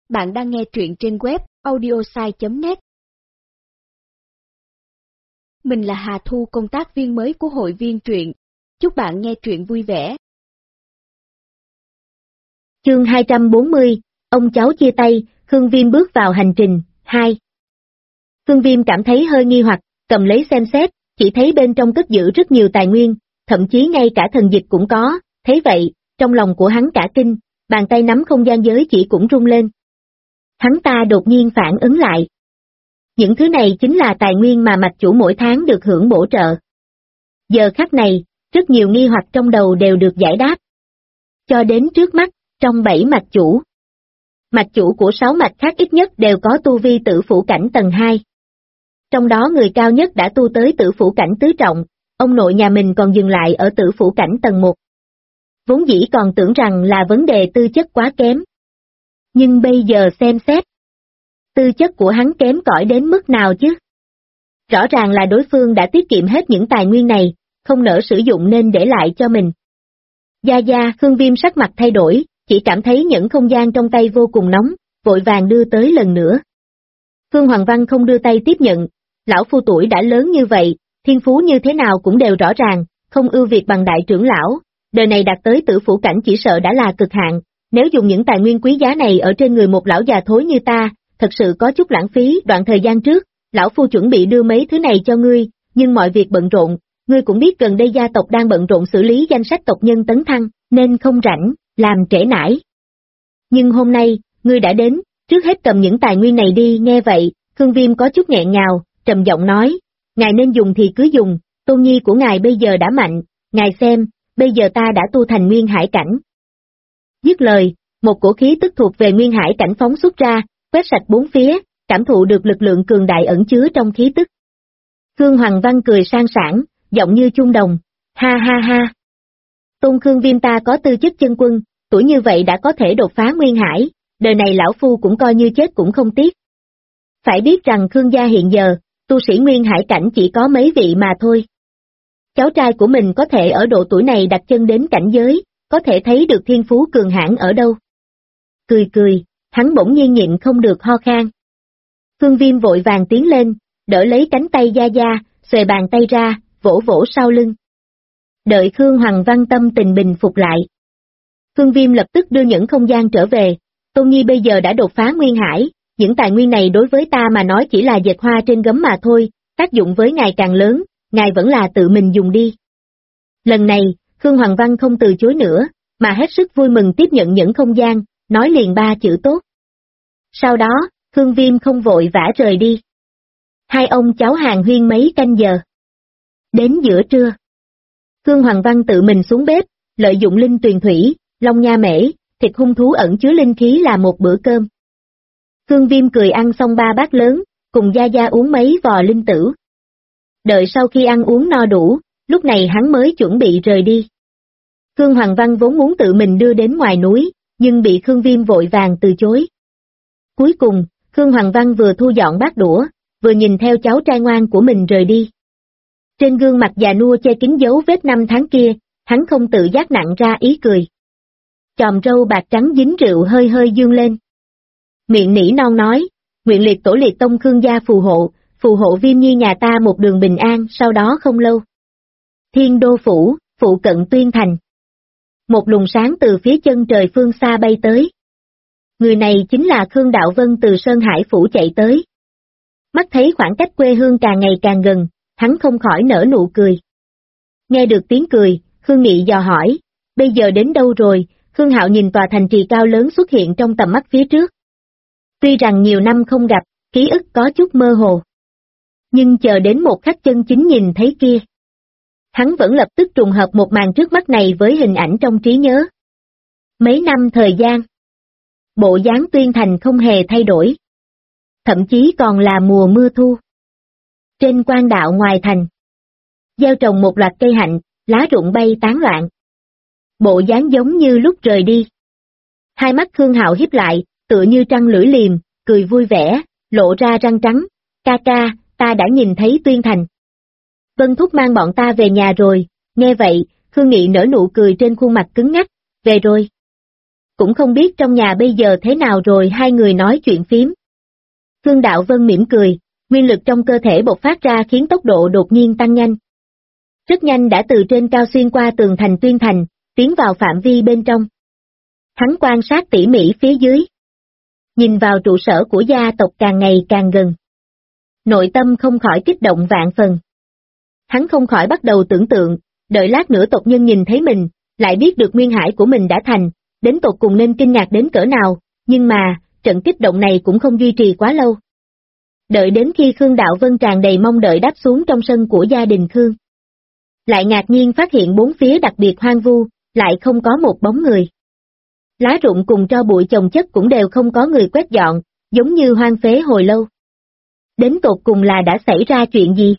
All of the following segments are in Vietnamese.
Bạn đang nghe truyện trên web audiosai.net. Mình là Hà Thu, công tác viên mới của hội viên truyện. Chúc bạn nghe truyện vui vẻ. Chương 240, ông cháu chia tay, Khương Viêm bước vào hành trình, 2. Khương Viêm cảm thấy hơi nghi hoặc, cầm lấy xem xét, chỉ thấy bên trong cất giữ rất nhiều tài nguyên, thậm chí ngay cả thần dịch cũng có, thấy vậy, trong lòng của hắn cả kinh, bàn tay nắm không gian giới chỉ cũng rung lên. Hắn ta đột nhiên phản ứng lại. Những thứ này chính là tài nguyên mà mạch chủ mỗi tháng được hưởng bổ trợ. Giờ khắc này, rất nhiều nghi hoặc trong đầu đều được giải đáp. Cho đến trước mắt, trong 7 mạch chủ của 6 mạch khác ít nhất đều có tu vi tử phủ cảnh tầng 2. Trong đó người cao nhất đã tu tới tử phủ cảnh tứ trọng, ông nội nhà mình còn dừng lại ở tử phủ cảnh tầng 1. Vốn dĩ còn tưởng rằng là vấn đề tư chất quá kém. Nhưng bây giờ xem xét, tư chất của hắn kém cỏi đến mức nào chứ? Rõ ràng là đối phương đã tiết kiệm hết những tài nguyên này, không nỡ sử dụng nên để lại cho mình. Khương Viêm sắc mặt thay đổi, chỉ cảm thấy những không gian trong tay vô cùng nóng, vội vàng đưa tới lần nữa. Phương Hoàng Văn không đưa tay tiếp nhận, lão phu tuổi đã lớn như vậy, thiên phú như thế nào cũng đều rõ ràng, không ưu việt bằng đại trưởng lão, đời này đạt tới tử phủ cảnh chỉ sợ đã là cực hạn, nếu dùng những tài nguyên quý giá này ở trên người một lão già thối như ta, thật sự có chút lãng phí. Đoạn thời gian trước, lão phu chuẩn bị đưa mấy thứ này cho ngươi, nhưng mọi việc bận rộn, ngươi cũng biết gần đây gia tộc đang bận rộn xử lý danh sách tộc nhân tấn thăng, nên không rảnh, làm trễ nải. Nhưng hôm nay, ngươi đã đến, trước hết cầm những tài nguyên này đi. Nghe vậy, Khương Viêm có chút nghẹn ngào, trầm giọng nói, ngài nên dùng thì cứ dùng, tôn nhi của ngài bây giờ đã mạnh, ngài xem, bây giờ ta đã tu thành nguyên hải cảnh. Dứt lời, một cổ khí tức thuộc về nguyên hải cảnh phóng xuất ra, quét sạch bốn phía, cảm thụ được lực lượng cường đại ẩn chứa trong khí tức. Khương Hoàng Văn cười sang sảng, giọng như chuông đồng, ha ha ha. Tôn Khương Viêm ta có tư chất chân quân, tuổi như vậy đã có thể đột phá nguyên hải, đời này lão phu cũng coi như chết cũng không tiếc. Phải biết rằng Khương gia hiện giờ, tu sĩ nguyên hải cảnh chỉ có mấy vị mà thôi. Cháu trai của mình có thể ở độ tuổi này đặt chân đến cảnh giới, có thể thấy được thiên phú cường hãn ở đâu. Cười, hắn bỗng nhiên nhịn không được ho khan. Khương Viêm vội vàng tiến lên, đỡ lấy cánh tay Gia, xuề bàn tay ra, vỗ vỗ sau lưng. Đợi Khương Hoàng Văn tâm tình bình phục lại. Khương Viêm lập tức đưa những không gian trở về, Tôn Nhi bây giờ đã đột phá nguyên hải, những tài nguyên này đối với ta mà nói chỉ là dệt hoa trên gấm mà thôi, tác dụng với ngài càng lớn, ngài vẫn là tự mình dùng đi. Lần này, Khương Hoàng Văn không từ chối nữa, mà hết sức vui mừng tiếp nhận những không gian, nói liền 3 chữ tốt. Sau đó, Khương Viêm không vội vã rời đi. Hai ông cháu hàn huyên mấy canh giờ. Đến giữa trưa, Khương Hoàng Văn tự mình xuống bếp, lợi dụng linh tuyền thủy, long nha mễ, thịt hung thú ẩn chứa linh khí là một bữa cơm. Khương Viêm cười ăn xong 3 bát lớn, cùng Gia uống mấy vò linh tử. Đợi sau khi ăn uống no đủ, lúc này hắn mới chuẩn bị rời đi. Khương Hoàng Văn vốn muốn tự mình đưa đến ngoài núi, nhưng bị Khương Viêm vội vàng từ chối. Cuối cùng, Khương Hoàng Văn vừa thu dọn bát đũa, vừa nhìn theo cháu trai ngoan của mình rời đi. Trên gương mặt già nua che kín dấu vết 5 tháng kia, hắn không tự giác nặng ra ý cười. Chòm râu bạc trắng dính rượu hơi hơi dương lên. Miệng nỉ non nói, nguyện liệt tổ liệt tông Khương gia phù hộ Viêm nhi nhà ta một đường bình an. Sau đó không lâu, Thiên Đô Phủ, phụ cận Tuyên Thành. Một luồng sáng từ phía chân trời phương xa bay tới. Người này chính là Khương Đạo Vân từ Sơn Hải Phủ chạy tới. Mắt thấy khoảng cách quê hương càng ngày càng gần, hắn không khỏi nở nụ cười. Nghe được tiếng cười, Khương Nghị dò hỏi, bây giờ đến đâu rồi? Khương Hạo nhìn tòa thành trì cao lớn xuất hiện trong tầm mắt phía trước. Tuy rằng nhiều năm không gặp, ký ức có chút mơ hồ. Nhưng chờ đến một khắc chân chính nhìn thấy kia, hắn vẫn lập tức trùng hợp một màn trước mắt này với hình ảnh trong trí nhớ. Mấy năm thời gian, bộ dáng Tuyên Thành không hề thay đổi. Thậm chí còn là mùa mưa thu. Trên quan đạo ngoài thành, gieo trồng một loạt cây hạnh, lá rụng bay tán loạn. Bộ dáng giống như lúc rời đi. Hai mắt Khương Hạo híp lại, tựa như trăng lưỡi liềm, cười vui vẻ, lộ ra răng trắng. Ca, ta đã nhìn thấy Tuyên Thành. Vân Thúc mang bọn ta về nhà rồi. Nghe vậy, Khương Nghị nở nụ cười trên khuôn mặt cứng ngắc. Về rồi. cũng không biết trong nhà bây giờ thế nào rồi. Hai người nói chuyện phím. Khương Đạo Vân mỉm cười, nguyên lực trong cơ thể bộc phát ra khiến tốc độ đột nhiên tăng nhanh. Rất nhanh đã từ trên cao xuyên qua tường thành Tuyên Thành, tiến vào phạm vi bên trong. Hắn quan sát tỉ mỉ phía dưới. Nhìn vào trụ sở của gia tộc càng ngày càng gần. Nội tâm không khỏi kích động vạn phần. Hắn không khỏi bắt đầu tưởng tượng, đợi lát nữa tộc nhân nhìn thấy mình, lại biết được nguyên hải của mình đã thành, đến tột cùng nên kinh ngạc đến cỡ nào, nhưng mà, trận kích động này cũng không duy trì quá lâu. Đợi đến khi Khương Đạo Vân tràn đầy mong đợi đáp xuống trong sân của gia đình Khương. Lại ngạc nhiên phát hiện bốn phía đặc biệt hoang vu, lại không có một bóng người. Lá rụng cùng tro bụi chồng chất cũng đều không có người quét dọn, giống như hoang phế hồi lâu. Đến tột cùng là đã xảy ra chuyện gì?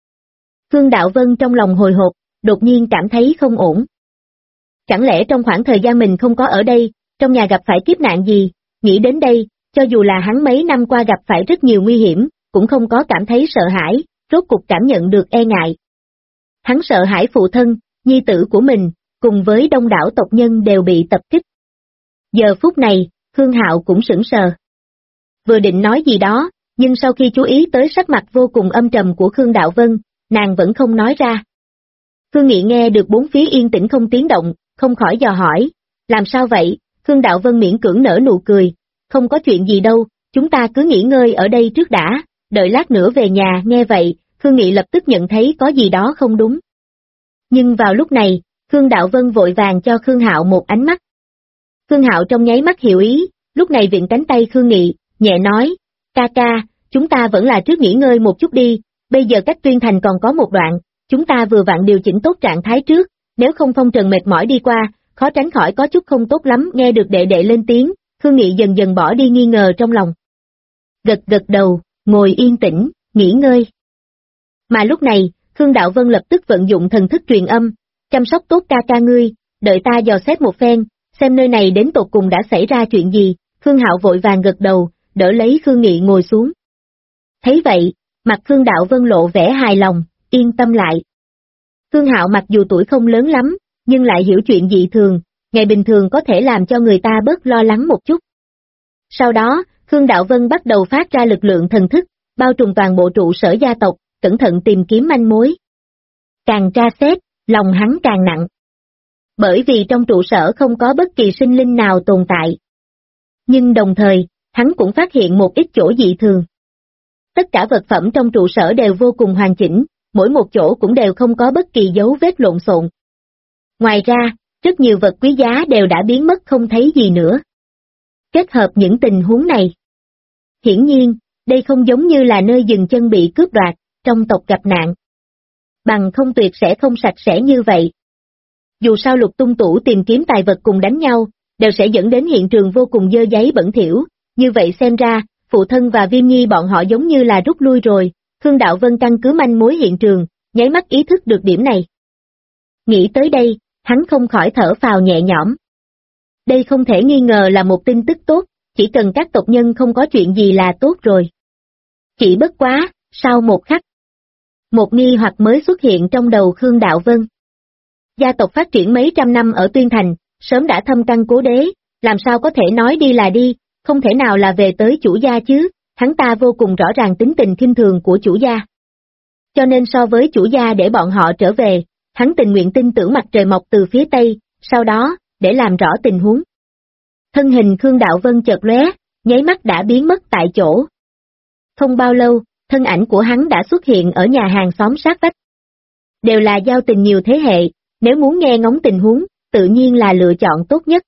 Khương Đạo Vân trong lòng hồi hộp, đột nhiên cảm thấy không ổn. Chẳng lẽ trong khoảng thời gian mình không có ở đây, trong nhà gặp phải kiếp nạn gì? Nghĩ đến đây, cho dù là hắn mấy năm qua gặp phải rất nhiều nguy hiểm, cũng không có cảm thấy sợ hãi, rốt cục cảm nhận được e ngại. Hắn sợ hãi phụ thân, nhi tử của mình, cùng với đông đảo tộc nhân đều bị tập kích. Giờ phút này, Khương Hạo cũng sững sờ. Vừa định nói gì đó, nhưng sau khi chú ý tới sắc mặt vô cùng âm trầm của Khương Đạo Vân, nàng vẫn không nói ra. Khương Nghị nghe được bốn phía yên tĩnh không tiếng động, không khỏi dò hỏi, làm sao vậy? Khương Đạo Vân miễn cưỡng nở nụ cười, không có chuyện gì đâu, chúng ta cứ nghỉ ngơi ở đây trước đã, đợi lát nữa về nhà. Nghe vậy, Khương Nghị lập tức nhận thấy có gì đó không đúng. Nhưng vào lúc này, Khương Đạo Vân vội vàng cho Khương Hạo một ánh mắt. Khương Hạo trong nháy mắt hiểu ý, lúc này viện cánh tay Khương Nghị, nhẹ nói, ca ca, chúng ta vẫn là trước nghỉ ngơi một chút đi, bây giờ cách Tuyên Thành còn có một đoạn, chúng ta vừa vặn điều chỉnh tốt trạng thái trước, nếu không phong trần mệt mỏi đi qua, khó tránh khỏi có chút không tốt lắm. Nghe được đệ đệ lên tiếng, Khương Nghị dần dần bỏ đi nghi ngờ trong lòng. Gật gật đầu, ngồi yên tĩnh, nghỉ ngơi. Mà lúc này, Khương Đạo Vân lập tức vận dụng thần thức truyền âm, chăm sóc tốt ca ca ngươi, đợi ta dò xét một phen, xem nơi này đến tột cùng đã xảy ra chuyện gì. Khương Hạo vội vàng gật đầu, đỡ lấy Khương Nghị ngồi xuống. Thấy vậy, mặt Khương Đạo Vân lộ vẻ hài lòng, yên tâm lại. Khương Hạo mặc dù tuổi không lớn lắm, nhưng lại hiểu chuyện dị thường, ngày bình thường có thể làm cho người ta bớt lo lắng một chút. Sau đó, Khương Đạo Vân bắt đầu phát ra lực lượng thần thức, bao trùm toàn bộ trụ sở gia tộc, cẩn thận tìm kiếm manh mối. Càng tra xét, lòng hắn càng nặng. Bởi vì trong trụ sở không có bất kỳ sinh linh nào tồn tại. Nhưng đồng thời, hắn cũng phát hiện một ít chỗ dị thường. Tất cả vật phẩm trong trụ sở đều vô cùng hoàn chỉnh, mỗi một chỗ cũng đều không có bất kỳ dấu vết lộn xộn. Ngoài ra, rất nhiều vật quý giá đều đã biến mất không thấy gì nữa. Kết hợp những tình huống này. Hiển nhiên, đây không giống như là nơi dừng chân bị cướp đoạt, trong tộc gặp nạn. Bằng không tuyệt sẽ không sạch sẽ như vậy. Dù sao Lục Tung Tủ tìm kiếm tài vật cùng đánh nhau, đều sẽ dẫn đến hiện trường vô cùng dơ giấy bẩn thỉu, như vậy xem ra, phụ thân và Viêm Nhi bọn họ giống như là rút lui rồi. Khương Đạo Vân căn cứ manh mối hiện trường, nháy mắt ý thức được điểm này. Nghĩ tới đây, hắn không khỏi thở phào nhẹ nhõm. Đây không thể nghi ngờ là một tin tức tốt, chỉ cần các tộc nhân không có chuyện gì là tốt rồi. Chỉ bất quá, sau một khắc, một nghi hoặc mới xuất hiện trong đầu Khương Đạo Vân. Gia tộc phát triển mấy trăm năm ở Tuyên Thành, sớm đã thâm căn cố đế, làm sao có thể nói đi là đi, không thể nào là về tới chủ gia chứ, hắn ta vô cùng rõ ràng tính tình khinh thường của chủ gia. Cho nên so với chủ gia để bọn họ trở về, hắn tình nguyện tin tưởng mặt trời mọc từ phía Tây, sau đó, để làm rõ tình huống. Thân hình Khương Đạo Vân chợt lóe, nháy mắt đã biến mất tại chỗ. Không bao lâu, thân ảnh của hắn đã xuất hiện ở nhà hàng xóm sát vách. Đều là giao tình nhiều thế hệ, nếu muốn nghe ngóng tình huống, tự nhiên là lựa chọn tốt nhất.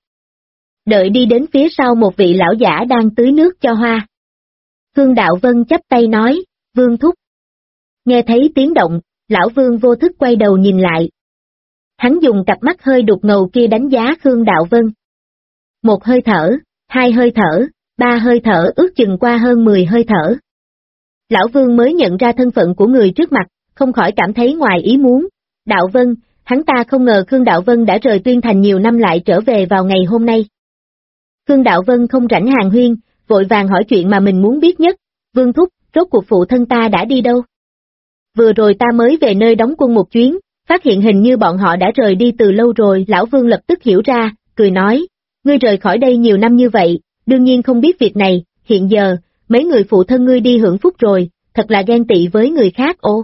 Đợi đi đến phía sau một vị lão giả đang tưới nước cho hoa. Khương Đạo Vân chắp tay nói, Vương thúc. Nghe thấy tiếng động, lão Vương vô thức quay đầu nhìn lại. Hắn dùng cặp mắt hơi đục ngầu kia đánh giá Khương Đạo Vân. Một hơi thở, hai hơi thở, ba hơi thở, ước chừng qua hơn 10 hơi thở. Lão Vương mới nhận ra thân phận của người trước mặt, không khỏi cảm thấy ngoài ý muốn. Đạo Vân, hắn ta không ngờ Khương Đạo Vân đã rời Tuyên Thành nhiều năm lại trở về vào ngày hôm nay. Khương Đạo Vân không rảnh hàn huyên, vội vàng hỏi chuyện mà mình muốn biết nhất. Vương thúc, rốt cuộc phụ thân ta đã đi đâu? Vừa rồi ta mới về nơi đóng quân một chuyến, phát hiện hình như bọn họ đã rời đi từ lâu rồi. Lão Vương lập tức hiểu ra, cười nói, ngươi rời khỏi đây nhiều năm như vậy, đương nhiên không biết việc này, hiện giờ, mấy người phụ thân ngươi đi hưởng phúc rồi, thật là ghen tị với người khác ô.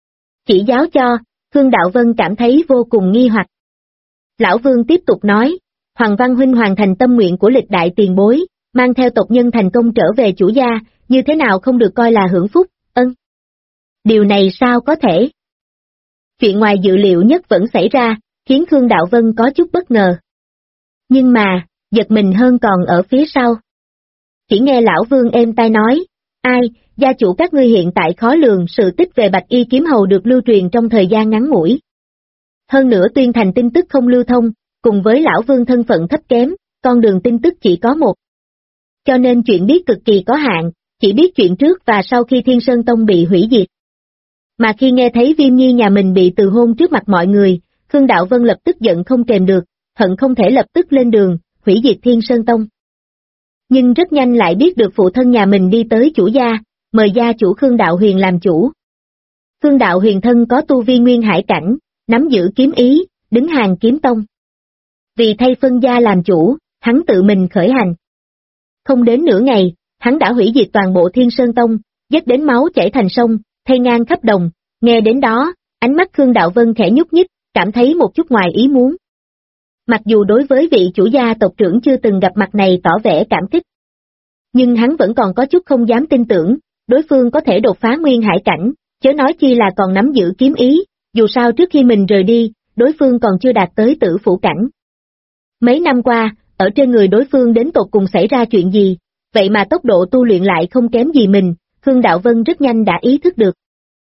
Chỉ giáo cho, Khương Đạo Vân cảm thấy vô cùng nghi hoặc. Lão Vương tiếp tục nói, Hoàng Văn Huynh hoàn thành tâm nguyện của lịch đại tiền bối, mang theo tộc nhân thành công trở về chủ gia, như thế nào không được coi là hưởng phúc, ân. Điều này sao có thể? Chuyện ngoài dự liệu nhất vẫn xảy ra, khiến Khương Đạo Vân có chút bất ngờ. Nhưng mà, giật mình hơn còn ở phía sau. Chỉ nghe Lão Vương êm tai nói, ai, gia chủ các ngươi hiện tại khó lường, sự tích về Bạch Y Kiếm Hầu được lưu truyền trong thời gian ngắn ngủi. Hơn nữa Tuyên Thành tin tức không lưu thông, cùng với Lão Vương thân phận thấp kém, con đường tin tức chỉ có một. Cho nên chuyện biết cực kỳ có hạn, chỉ biết chuyện trước và sau khi Thiên Sơn Tông bị hủy diệt. Mà khi nghe thấy Viêm Nhi nhà mình bị từ hôn trước mặt mọi người, Khương Đạo Vân lập tức giận không kềm được, hận không thể lập tức lên đường, hủy diệt Thiên Sơn Tông. Nhưng rất nhanh lại biết được phụ thân nhà mình đi tới chủ gia, mời gia chủ Khương Đạo Huyền làm chủ. Khương Đạo Huyền thân có tu vi nguyên hải cảnh, nắm giữ kiếm ý, đứng hàng kiếm tông. Vì thay phân gia làm chủ, hắn tự mình khởi hành. Không đến nửa ngày, hắn đã hủy diệt toàn bộ Thiên Sơn Tông, giết đến máu chảy thành sông, thay ngang khắp đồng, nghe đến đó, ánh mắt Khương Đạo Vân khẽ nhúc nhích, cảm thấy một chút ngoài ý muốn. Mặc dù đối với vị chủ gia tộc trưởng chưa từng gặp mặt này tỏ vẻ cảm kích, nhưng hắn vẫn còn có chút không dám tin tưởng, đối phương có thể đột phá nguyên hải cảnh, chớ nói chi là còn nắm giữ kiếm ý, dù sao trước khi mình rời đi, đối phương còn chưa đạt tới tử phủ cảnh. Mấy năm qua, ở trên người đối phương đến tột cùng xảy ra chuyện gì, vậy mà tốc độ tu luyện lại không kém gì mình, Khương Đạo Vân rất nhanh đã ý thức được.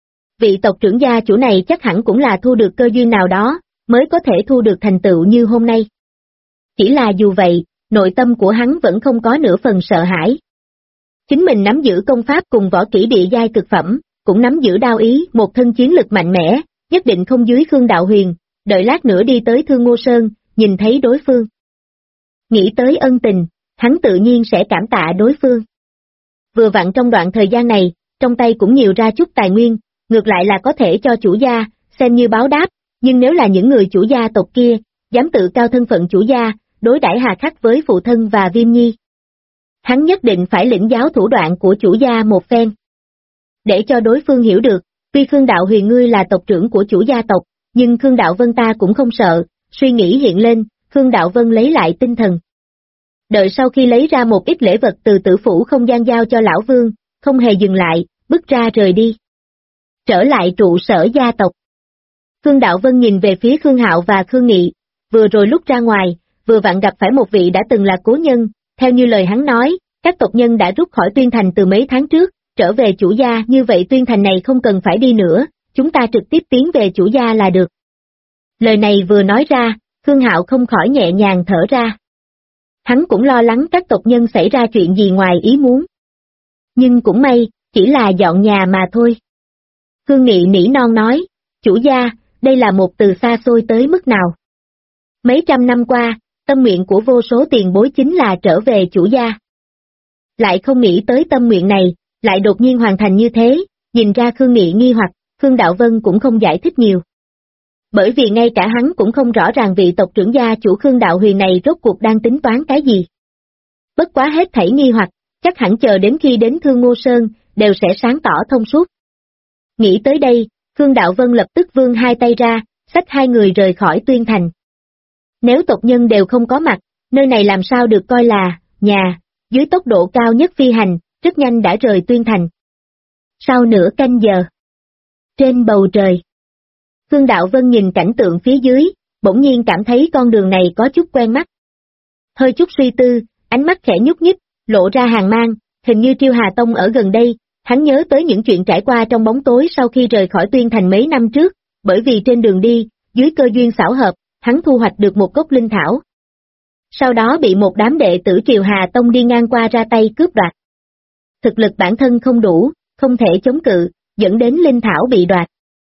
Vị tộc trưởng gia chủ này chắc hẳn cũng là thu được cơ duyên nào đó, mới có thể thu được thành tựu như hôm nay. Chỉ là dù vậy, nội tâm của hắn vẫn không có nửa phần sợ hãi. Chính mình nắm giữ công pháp cùng võ kỹ địa giai cực phẩm, cũng nắm giữ đao ý, một thân chiến lực mạnh mẽ, nhất định không dưới Khương Đạo Huyền, đợi lát nữa đi tới Thương Ngô Sơn, nhìn thấy đối phương. Nghĩ tới ân tình, hắn tự nhiên sẽ cảm tạ đối phương. Vừa vặn trong đoạn thời gian này, trong tay cũng nhiều ra chút tài nguyên, ngược lại là có thể cho chủ gia, xem như báo đáp, nhưng nếu là những người chủ gia tộc kia, dám tự cao thân phận chủ gia, đối đãi hà khắc với phụ thân và Viêm Nhi. Hắn nhất định phải lĩnh giáo thủ đoạn của chủ gia một phen. Để cho đối phương hiểu được, tuy Khương Đạo Huyền ngươi là tộc trưởng của chủ gia tộc, nhưng Khương Đạo Vân ta cũng không sợ, suy nghĩ hiện lên, Khương Đạo Vân lấy lại tinh thần. Đợi sau khi lấy ra một ít lễ vật từ tử phủ không gian giao cho Lão Vương, không hề dừng lại, bước ra rời đi. Trở lại trụ sở gia tộc. Khương Đạo Vân nhìn về phía Khương Hạo và Khương Nghị, vừa rồi lúc ra ngoài, vừa vặn gặp phải một vị đã từng là cố nhân, theo như lời hắn nói, các tộc nhân đã rút khỏi Tuyên Thành từ mấy tháng trước, trở về chủ gia, như vậy Tuyên Thành này không cần phải đi nữa, chúng ta trực tiếp tiến về chủ gia là được. Lời này vừa nói ra, Khương Hạo không khỏi nhẹ nhàng thở ra. Hắn cũng lo lắng các tộc nhân xảy ra chuyện gì ngoài ý muốn. Nhưng cũng may, chỉ là dọn nhà mà thôi. Khương Nghị nỉ non nói, chủ gia, đây là một từ xa xôi tới mức nào. Mấy trăm năm qua, tâm nguyện của vô số tiền bối chính là trở về chủ gia. Lại không nghĩ tới tâm nguyện này, lại đột nhiên hoàn thành như thế, nhìn ra Khương Nghị nghi hoặc, Khương Đạo Vân cũng không giải thích nhiều. Bởi vì ngay cả hắn cũng không rõ ràng vị tộc trưởng gia chủ Khương Đạo Huyền này rốt cuộc đang tính toán cái gì. Bất quá hết thảy nghi hoặc, chắc hẳn chờ đến khi đến Thương Ngô Sơn, đều sẽ sáng tỏ thông suốt. Nghĩ tới đây, Khương Đạo Vân lập tức vươn hai tay ra, xách hai người rời khỏi Tuyên Thành. Nếu tộc nhân đều không có mặt, nơi này làm sao được coi là nhà, dưới tốc độ cao nhất phi hành, rất nhanh đã rời Tuyên Thành. Sau nửa canh giờ, trên bầu trời, Khương Đạo Vân nhìn cảnh tượng phía dưới, bỗng nhiên cảm thấy con đường này có chút quen mắt. Hơi chút suy tư, ánh mắt khẽ nhúc nhích, lộ ra hàn mang, hình như Triêu Hà Tông ở gần đây, hắn nhớ tới những chuyện trải qua trong bóng tối sau khi rời khỏi Tuyên Thành mấy năm trước, bởi vì trên đường đi, dưới cơ duyên xảo hợp, hắn thu hoạch được một gốc linh thảo. Sau đó bị một đám đệ tử Triều Hà Tông đi ngang qua ra tay cướp đoạt. Thực lực bản thân không đủ, không thể chống cự, dẫn đến linh thảo bị đoạt.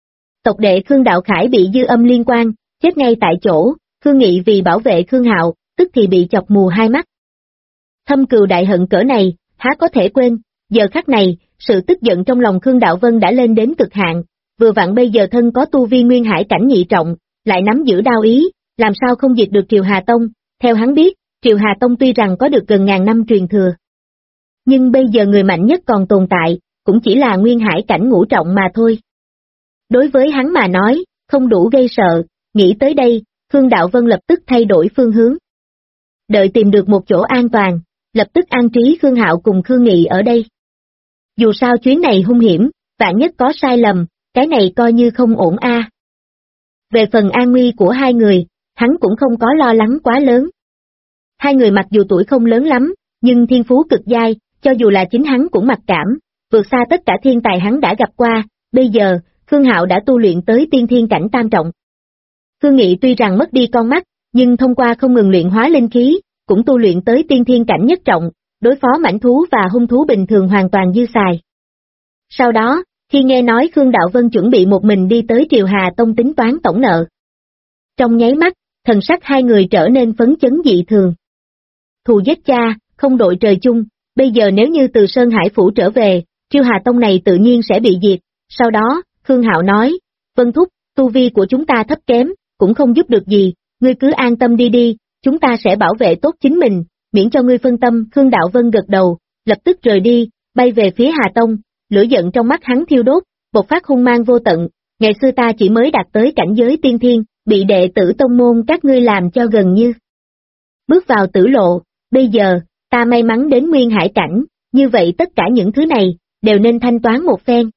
Tộc đệ Khương Đạo Khải bị dư âm liên quan, chết ngay tại chỗ, Khương Nghị vì bảo vệ Khương Hạo, tức thì bị chọc mù hai mắt. Thâm cừu đại hận cỡ này, há có thể quên, giờ khắc này, sự tức giận trong lòng Khương Đạo Vân đã lên đến cực hạn, vừa vặn bây giờ thân có tu vi nguyên hải cảnh nhị trọng, lại nắm giữ đao ý, làm sao không diệt được Triều Hà Tông, theo hắn biết, Triều Hà Tông tuy rằng có được gần ngàn năm truyền thừa, nhưng bây giờ người mạnh nhất còn tồn tại, cũng chỉ là Nguyên Hải cảnh ngũ trọng mà thôi. Đối với hắn mà nói, không đủ gây sợ, nghĩ tới đây, Khương Đạo Vân lập tức thay đổi phương hướng. Đợi tìm được một chỗ an toàn, lập tức an trí Khương Hạo cùng Khương Nghị ở đây. Dù sao chuyến này hung hiểm, vạn nhất có sai lầm, cái này coi như không ổn a. Về phần an nguy của hai người, hắn cũng không có lo lắng quá lớn. Hai người mặc dù tuổi không lớn lắm, nhưng thiên phú cực giai, cho dù là chính hắn cũng mặc cảm, vượt xa tất cả thiên tài hắn đã gặp qua, bây giờ, Khương Hạo đã tu luyện tới tiên thiên cảnh tam trọng. Khương Nghị tuy rằng mất đi con mắt, nhưng thông qua không ngừng luyện hóa linh khí, cũng tu luyện tới tiên thiên cảnh nhất trọng, đối phó mãnh thú và hung thú bình thường hoàn toàn dư xài. Sau đó, khi nghe nói Khương Đạo Vân chuẩn bị một mình đi tới Triều Hà Tông tính toán tổng nợ, trong nháy mắt, thần sắc hai người trở nên phấn chấn dị thường. Thù giết cha, không đội trời chung, bây giờ nếu như từ Sơn Hải Phủ trở về, Triều Hà Tông này tự nhiên sẽ bị diệt. Sau đó, Khương Hạo nói, Vân Thúc, tu vi của chúng ta thấp kém, cũng không giúp được gì, ngươi cứ an tâm đi đi, chúng ta sẽ bảo vệ tốt chính mình, miễn cho ngươi phân tâm. Khương Đạo Vân gật đầu, lập tức rời đi, bay về phía Hà Tông, lửa giận trong mắt hắn thiêu đốt, bộc phát hung mang vô tận, ngày xưa ta chỉ mới đạt tới cảnh giới tiên thiên, bị đệ tử tông môn các ngươi làm cho gần như bước vào tử lộ, bây giờ, ta may mắn đến Nguyên Hải cảnh, như vậy tất cả những thứ này, đều nên thanh toán một phen.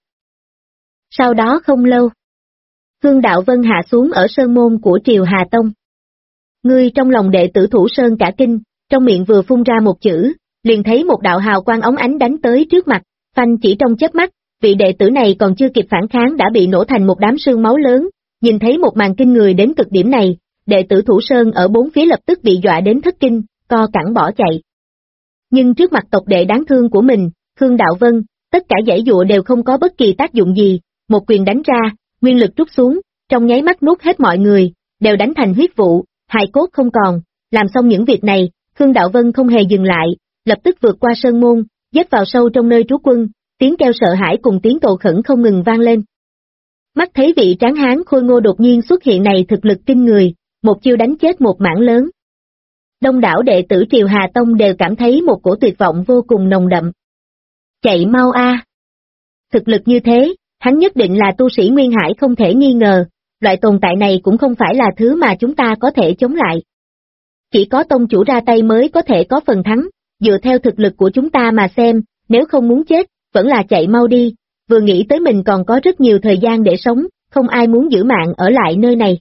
Sau đó không lâu, Khương Đạo Vân hạ xuống ở sơn môn của Triều Hà Tông. Ngươi trong lòng đệ tử Thủ Sơn cả kinh, trong miệng vừa phun ra một chữ, liền thấy một đạo hào quang óng ánh đánh tới trước mặt, phanh chỉ trong chớp mắt, vị đệ tử này còn chưa kịp phản kháng đã bị nổ thành một đám sương máu lớn, nhìn thấy một màn kinh người đến cực điểm này, đệ tử Thủ Sơn ở bốn phía lập tức bị dọa đến thất kinh, co cẳng bỏ chạy. Nhưng trước mặt tộc đệ đáng thương của mình, Khương Đạo Vân, tất cả giãy dụa đều không có bất kỳ tác dụng gì, một quyền đánh ra, nguyên lực trút xuống, trong nháy mắt nuốt hết mọi người, đều đánh thành huyết vụ, hài cốt không còn. Làm xong những việc này, Khương Đạo Vân không hề dừng lại, lập tức vượt qua sơn môn, dết vào sâu trong nơi trú quân, tiếng kêu sợ hãi cùng tiếng cầu khẩn không ngừng vang lên. Mắt thấy vị tráng hán khôi ngô đột nhiên xuất hiện này thực lực kinh người, một chiêu đánh chết một mảng lớn. Đông đảo đệ tử Triều Hà Tông đều cảm thấy một cổ tuyệt vọng vô cùng nồng đậm. Chạy mau a! Thực lực như thế, hắn nhất định là tu sĩ Nguyên Hải không thể nghi ngờ, loại tồn tại này cũng không phải là thứ mà chúng ta có thể chống lại. Chỉ có tông chủ ra tay mới có thể có phần thắng, dựa theo thực lực của chúng ta mà xem, nếu không muốn chết, vẫn là chạy mau đi, vừa nghĩ tới mình còn có rất nhiều thời gian để sống, không ai muốn giữ mạng ở lại nơi này.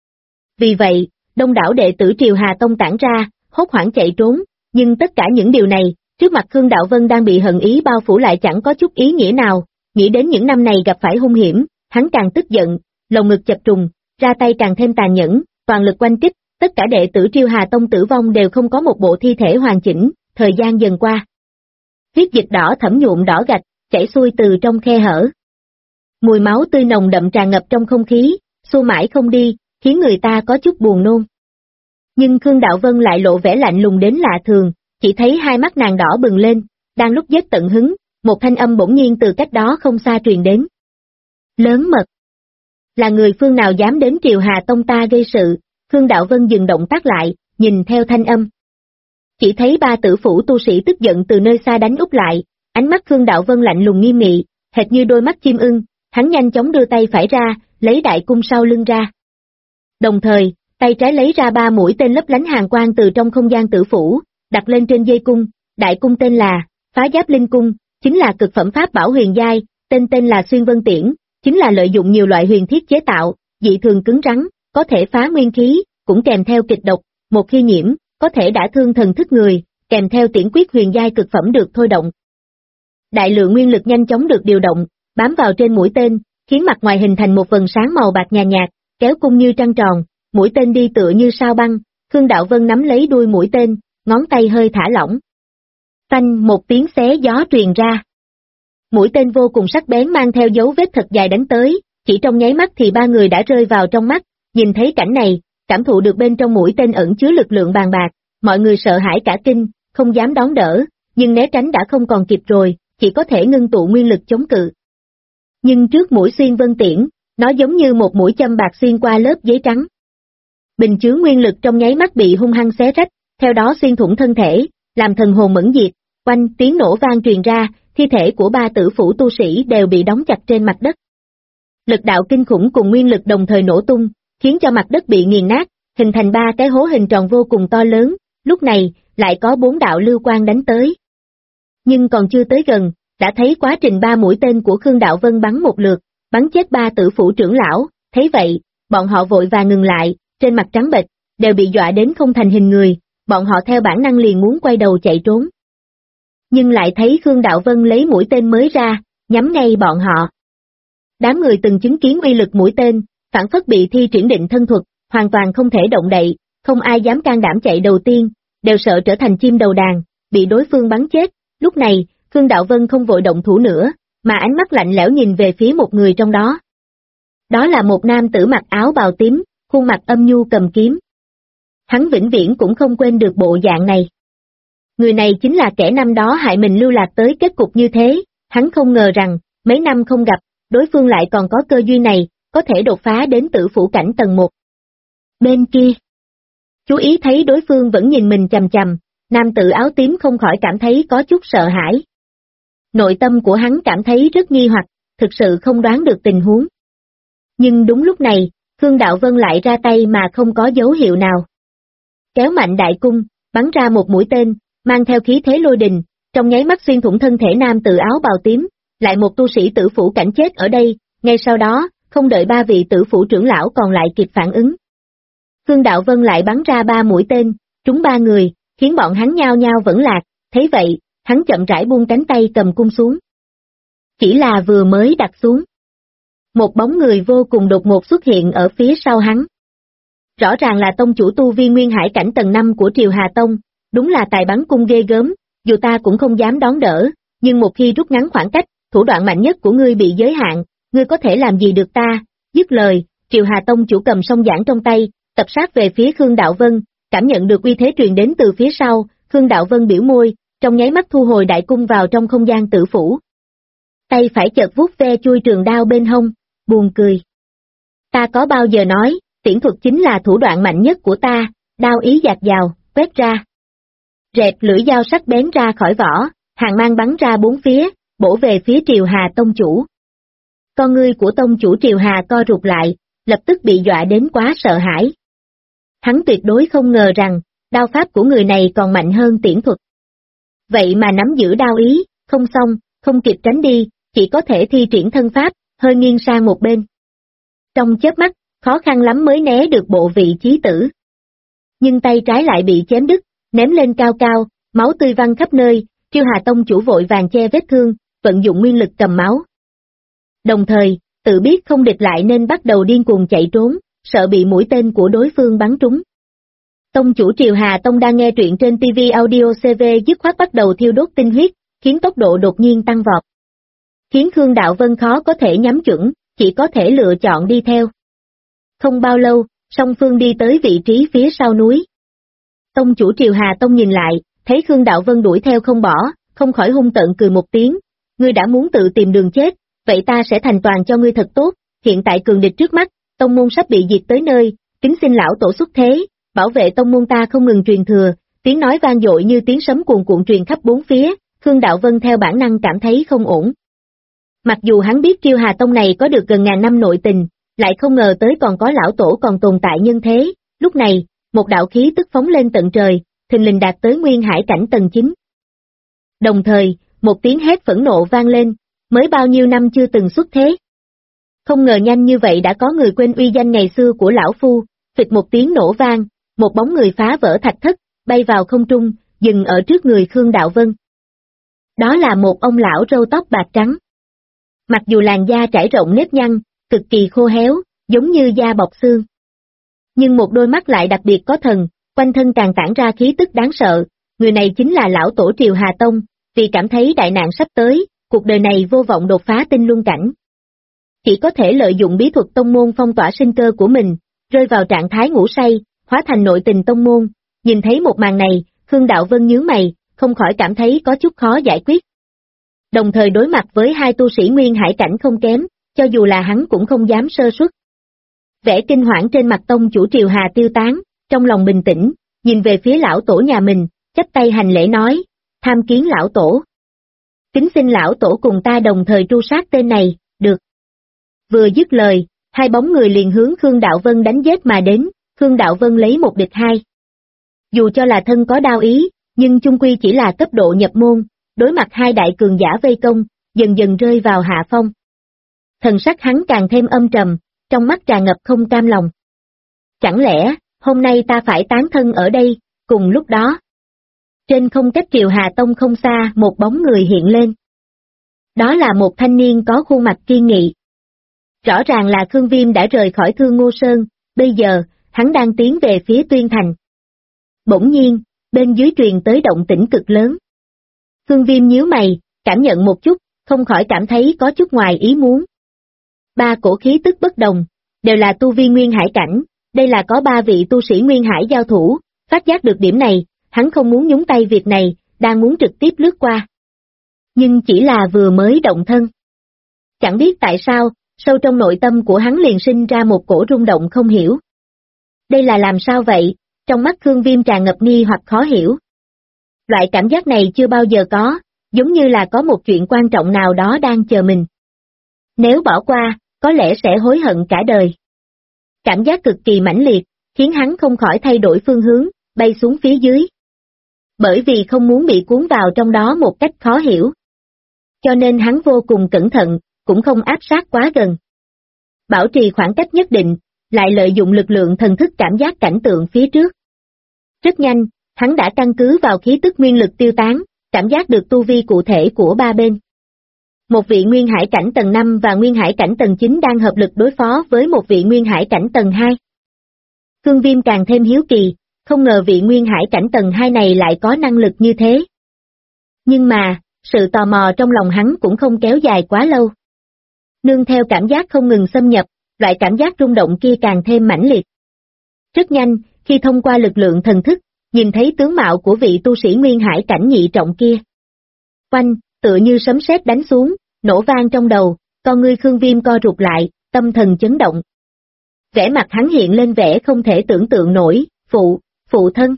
Vì vậy, đông đảo đệ tử Triều Hà Tông tản ra, hốt hoảng chạy trốn, nhưng tất cả những điều này, trước mặt Khương Đạo Vân đang bị hận ý bao phủ lại chẳng có chút ý nghĩa nào, nghĩ đến những năm này gặp phải hung hiểm, hắn càng tức giận, lồng ngực chập trùng, ra tay càng thêm tàn nhẫn, toàn lực oanh kích, tất cả đệ tử Triều Hà Tông tử vong đều không có một bộ thi thể hoàn chỉnh, thời gian dần qua. Huyết dịch đỏ thẫm nhuộm đỏ gạch, chảy xuôi từ trong khe hở. Mùi máu tươi nồng đậm tràn ngập trong không khí, xua mãi không đi, khiến người ta có chút buồn nôn. Nhưng Khương Đạo Vân lại lộ vẻ lạnh lùng đến lạ thường, chỉ thấy hai mắt nàng đỏ bừng lên, đang lúc giết tận hứng, một thanh âm bỗng nhiên từ cách đó không xa truyền đến. Lớn mật! Là người phương nào dám đến Triều Hà Tông ta gây sự? Khương Đạo Vân dừng động tác lại, nhìn theo thanh âm. Chỉ thấy ba tử phủ tu sĩ tức giận từ nơi xa đánh úp lại, ánh mắt Khương Đạo Vân lạnh lùng nghiêm nghị, hệt như đôi mắt chim ưng, hắn nhanh chóng đưa tay phải ra, lấy đại cung sau lưng ra. Đồng thời, tay trái lấy ra ba mũi tên lấp lánh hàn quang từ trong không gian tử phủ, đặt lên trên dây cung, đại cung tên là Phá Giáp Linh Cung, chính là cực phẩm pháp bảo huyền giai, tên là Xuyên Vân Tiễn, chính là lợi dụng nhiều loại huyền thiết chế tạo, dị thường cứng rắn, có thể phá nguyên khí, cũng kèm theo kịch độc, một khi nhiễm, có thể đả thương thần thức người, kèm theo tiễn quyết huyền giai cực phẩm được thôi động. Đại lượng nguyên lực nhanh chóng được điều động, bám vào trên mũi tên, khiến mặt ngoài hình thành một vầng sáng màu bạc nhàn nhạt, kéo cung như trăng tròn, mũi tên đi tựa như sao băng, Khương Đạo Vân nắm lấy đuôi mũi tên, ngón tay hơi thả lỏng. Phanh một tiếng xé gió truyền ra. Mũi tên vô cùng sắc bén mang theo dấu vết thật dài đánh tới, chỉ trong nháy mắt thì ba người đã rơi vào trong mắt, nhìn thấy cảnh này, cảm thụ được bên trong mũi tên ẩn chứa lực lượng bàn bạc, mọi người sợ hãi cả kinh, không dám đón đỡ, nhưng né tránh đã không còn kịp rồi, chỉ có thể ngưng tụ nguyên lực chống cự. Nhưng trước mũi Xuyên Vân Tiễn, nó giống như một mũi châm bạc xuyên qua lớp giấy trắng. Bình chứa nguyên lực trong nháy mắt bị hung hăng xé rách, theo đó xuyên thủng thân thể, làm thần hồn mẫn diệt, oanh tiếng nổ vang truyền ra, thi thể của 3 tử phủ tu sĩ đều bị đóng chặt trên mặt đất. Lực đạo kinh khủng cùng nguyên lực đồng thời nổ tung, khiến cho mặt đất bị nghiền nát, hình thành 3 cái hố hình tròn vô cùng to lớn, lúc này, lại có 4 đạo lưu quang đánh tới. Nhưng còn chưa tới gần, đã thấy quá trình 3 mũi tên của Khương Đạo Vân bắn một lượt, bắn chết 3 tử phủ trưởng lão, thấy vậy, bọn họ vội vàng ngừng lại, trên mặt trắng bệch, đều bị dọa đến không thành hình người, bọn họ theo bản năng liền muốn quay đầu chạy trốn. Nhưng lại thấy Khương Đạo Vân lấy mũi tên mới ra, nhắm ngay bọn họ. Đám người từng chứng kiến uy lực mũi tên, phản phất bị thi triển định thân thuật, hoàn toàn không thể động đậy, không ai dám can đảm chạy đầu tiên, đều sợ trở thành chim đầu đàn, bị đối phương bắn chết. Lúc này, Khương Đạo Vân không vội động thủ nữa, mà ánh mắt lạnh lẽo nhìn về phía một người trong đó. Đó là một nam tử mặc áo bào tím, khuôn mặt âm nhu cầm kiếm. Hắn vĩnh viễn cũng không quên được bộ dạng này. Người này chính là kẻ năm đó hại mình lưu lạc tới kết cục như thế, hắn không ngờ rằng, mấy năm không gặp, đối phương lại còn có cơ duyên này, có thể đột phá đến tử phủ cảnh tầng 1. Bên kia, chú ý thấy đối phương vẫn nhìn mình chằm chằm, nam tử áo tím không khỏi cảm thấy có chút sợ hãi. Nội tâm của hắn cảm thấy rất nghi hoặc, thực sự không đoán được tình huống. Nhưng đúng lúc này, Khương Đạo Vân lại ra tay mà không có dấu hiệu nào. Kéo mạnh đại cung, bắn ra một mũi tên, mang theo khí thế lôi đình, trong nháy mắt xuyên thủng thân thể nam tử áo bào tím, lại một tu sĩ tử phủ cảnh chết ở đây, ngay sau đó, không đợi 3 vị tử phủ trưởng lão còn lại kịp phản ứng. Khương Đạo Vân lại bắn ra 3 mũi tên, trúng 3 người, khiến bọn hắn nhao nhao vẫn lạc, thấy vậy, hắn chậm rãi buông cánh tay cầm cung xuống. Chỉ là vừa mới đặt xuống. Một bóng người vô cùng đột ngột xuất hiện ở phía sau hắn. Rõ ràng là tông chủ tu vi nguyên hải cảnh tầng 5 của Triều Hà Tông, đúng là tài bắn cung ghê gớm, dù ta cũng không dám đón đỡ, nhưng một khi rút ngắn khoảng cách, thủ đoạn mạnh nhất của ngươi bị giới hạn, ngươi có thể làm gì được ta? Dứt lời, Triều Hà Tông chủ cầm song giảng trong tay, tập sát về phía Khương Đạo Vân, cảm nhận được uy thế truyền đến từ phía sau, Khương Đạo Vân biểu môi, trong nháy mắt thu hồi đại cung vào trong không gian tử phủ. Tay phải chợt vuốt ve chui trường đao bên hông, buồn cười. Ta có bao giờ nói, tiễn thuật chính là thủ đoạn mạnh nhất của ta, đao ý dạt dào, quét ra. Rẹt lưỡi dao sắc bén ra khỏi vỏ, hàng mang bắn ra 4 phía, bổ về phía Triều Hà Tông chủ. Con ngươi của Tông chủ Triều Hà co rụt lại, lập tức bị dọa đến quá sợ hãi. Hắn tuyệt đối không ngờ rằng, đao pháp của người này còn mạnh hơn tiễn thuật. Vậy mà nắm giữ đao ý, không xong, không kịp tránh đi, chỉ có thể thi triển thân pháp, hơi nghiêng sang một bên. Trong chớp mắt, khó khăn lắm mới né được bộ vị chí tử. Nhưng tay trái lại bị chém đứt, ném lên cao cao, máu tươi văng khắp nơi, Triều Hà Tông chủ vội vàng che vết thương, vận dụng nguyên lực cầm máu. Đồng thời, tự biết không địch lại nên bắt đầu điên cuồng chạy trốn, sợ bị mũi tên của đối phương bắn trúng. Tông chủ Triều Hà Tông đang nghe truyện trên TV Audio CV dứt khoát bắt đầu thiêu đốt tinh huyết, khiến tốc độ đột nhiên tăng vọt. Khiến Khương Đạo Vân khó có thể nhắm chuẩn, chỉ có thể lựa chọn đi theo. Không bao lâu, song phương đi tới vị trí phía sau núi. Tông chủ Triều Hà Tông nhìn lại, thấy Khương Đạo Vân đuổi theo không bỏ, không khỏi hung tợn cười một tiếng, ngươi đã muốn tự tìm đường chết, vậy ta sẽ thành toàn cho ngươi thật tốt, hiện tại cường địch trước mắt, tông môn sắp bị diệt tới nơi, kính xin lão tổ xuất thế, bảo vệ tông môn ta không ngừng truyền thừa, tiếng nói vang dội như tiếng sấm cuồn cuộn truyền khắp bốn phía, Khương Đạo Vân theo bản năng cảm thấy không ổn. Mặc dù hắn biết Triều Hà Tông này có được gần ngàn năm nội tình, lại không ngờ tới còn có lão tổ còn tồn tại nhân thế, lúc này, một đạo khí tức phóng lên tận trời, thình lình đạt tới nguyên hải cảnh tầng 9. Đồng thời, một tiếng hét phẫn nộ vang lên, mới bao nhiêu năm chưa từng xuất thế. Không ngờ nhanh như vậy đã có người quên uy danh ngày xưa của lão phu, phịch một tiếng nổ vang, một bóng người phá vỡ thạch thất, bay vào không trung, dừng ở trước người Khương Đạo Vân. Đó là một ông lão râu tóc bạc trắng. Mặc dù làn da trải rộng nếp nhăn, cực kỳ khô héo, giống như da bọc xương. Nhưng một đôi mắt lại đặc biệt có thần, quanh thân càng tản ra khí tức đáng sợ, người này chính là lão tổ Triều Hà Tông, vì cảm thấy đại nạn sắp tới, cuộc đời này vô vọng đột phá tinh luân cảnh. Chỉ có thể lợi dụng bí thuật tông môn phong tỏa sinh cơ của mình, rơi vào trạng thái ngủ say, hóa thành nội tình tông môn, nhìn thấy một màn này, Khương Đạo Vân nhướng mày, không khỏi cảm thấy có chút khó giải quyết. Đồng thời đối mặt với hai tu sĩ nguyên hải cảnh không kém, cho dù là hắn cũng không dám sơ suất. Vẻ kinh hoảng trên mặt tông chủ Triều Hà tiêu tán, trong lòng bình tĩnh, nhìn về phía lão tổ nhà mình, chắp tay hành lễ nói, tham kiến lão tổ. Kính xin lão tổ cùng ta đồng thời tru sát tên này, được. Vừa dứt lời, hai bóng người liền hướng Khương Đạo Vân đánh giết mà đến, Khương Đạo Vân lấy một địch hai. Dù cho là thân có đao ý, nhưng chung quy chỉ là cấp độ nhập môn, đối mặt hai đại cường giả vây công, dần dần rơi vào hạ phong. Thần sắc hắn càng thêm âm trầm, trong mắt tràn ngập không cam lòng. Chẳng lẽ, hôm nay ta phải tán thân ở đây, cùng lúc đó. Trên không cách Triều Hà Tông không xa một bóng người hiện lên. Đó là một thanh niên có khuôn mặt kiên nghị. Rõ ràng là Khương Viêm đã rời khỏi Thương Ngô Sơn, bây giờ, hắn đang tiến về phía Tuyên Thành. Bỗng nhiên, bên dưới truyền tới động tĩnh cực lớn. Khương Viêm nhíu mày, cảm nhận một chút, không khỏi cảm thấy có chút ngoài ý muốn. Ba cổ khí tức bất đồng, đều là tu vi Nguyên Hải cảnh, đây là có ba vị tu sĩ Nguyên Hải giao thủ, phát giác được điểm này, hắn không muốn nhúng tay việc này, đang muốn trực tiếp lướt qua. Nhưng chỉ là vừa mới động thân. Chẳng biết tại sao, sâu trong nội tâm của hắn liền sinh ra một cổ rung động không hiểu. Đây là làm sao vậy? Trong mắt Khương Viêm tràn ngập nghi hoặc khó hiểu. Loại cảm giác này chưa bao giờ có, giống như là có một chuyện quan trọng nào đó đang chờ mình. Nếu bỏ qua, có lẽ sẽ hối hận cả đời. Cảm giác cực kỳ mãnh liệt, khiến hắn không khỏi thay đổi phương hướng, bay xuống phía dưới. Bởi vì không muốn bị cuốn vào trong đó một cách khó hiểu. Cho nên hắn vô cùng cẩn thận, cũng không áp sát quá gần. Bảo trì khoảng cách nhất định, lại lợi dụng lực lượng thần thức cảm giác cảnh tượng phía trước. Rất nhanh, hắn đã căn cứ vào khí tức nguyên lực tiêu tán, cảm giác được tu vi cụ thể của ba bên. Một vị Nguyên Hải cảnh tầng 5 và Nguyên Hải cảnh tầng 9 đang hợp lực đối phó với một vị Nguyên Hải cảnh tầng 2. Khương Viêm càng thêm hiếu kỳ, không ngờ vị Nguyên Hải cảnh tầng 2 này lại có năng lực như thế. Nhưng mà, sự tò mò trong lòng hắn cũng không kéo dài quá lâu. Nương theo cảm giác không ngừng xâm nhập, loại cảm giác rung động kia càng thêm mãnh liệt. Rất nhanh, khi thông qua lực lượng thần thức, nhìn thấy tướng mạo của vị tu sĩ Nguyên Hải cảnh nhị trọng kia. Oanh, tựa như sấm sét đánh xuống, nổ vang trong đầu, con ngươi Khương Viêm co rụt lại, tâm thần chấn động. Vẻ mặt hắn hiện lên vẻ không thể tưởng tượng nổi, phụ thân.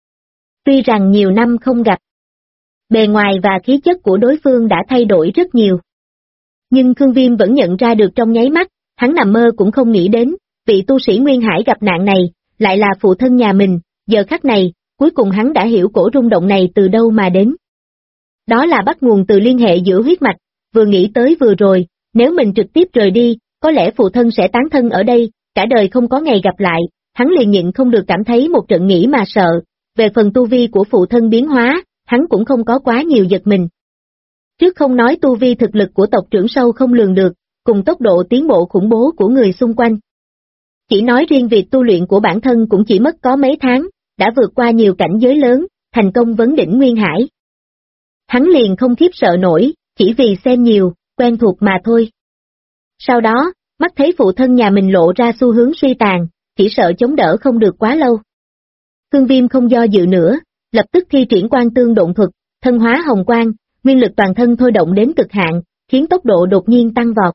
Tuy rằng nhiều năm không gặp, bề ngoài và khí chất của đối phương đã thay đổi rất nhiều. Nhưng Khương Viêm vẫn nhận ra được trong nháy mắt, hắn nằm mơ cũng không nghĩ đến, vị tu sĩ Nguyên Hải gặp nạn này, lại là phụ thân nhà mình, giờ khắc này, cuối cùng hắn đã hiểu cổ rung động này từ đâu mà đến. Đó là bắt nguồn từ liên hệ giữa huyết mạch, vừa nghĩ tới vừa rồi, nếu mình trực tiếp rời đi, có lẽ phụ thân sẽ tán thân ở đây, cả đời không có ngày gặp lại, hắn liền nhịn không được cảm thấy một trận nghĩ mà sợ, về phần tu vi của phụ thân biến hóa, hắn cũng không có quá nhiều giật mình. Trước không nói tu vi thực lực của tộc trưởng sâu không lường được, cùng tốc độ tiến bộ khủng bố của người xung quanh. Chỉ nói riêng việc tu luyện của bản thân cũng chỉ mất có mấy tháng, đã vượt qua nhiều cảnh giới lớn, thành công vấn đỉnh Nguyên Hải. Hắn liền không khiếp sợ nổi, chỉ vì xem nhiều, quen thuộc mà thôi. Sau đó, mắt thấy phụ thân nhà mình lộ ra xu hướng suy tàn, chỉ sợ chống đỡ không được quá lâu. Khương Viêm không do dự nữa, lập tức thi triển Quang Tương Độn Thuật, thân hóa hồng quang, nguyên lực toàn thân thôi động đến cực hạn, khiến tốc độ đột nhiên tăng vọt.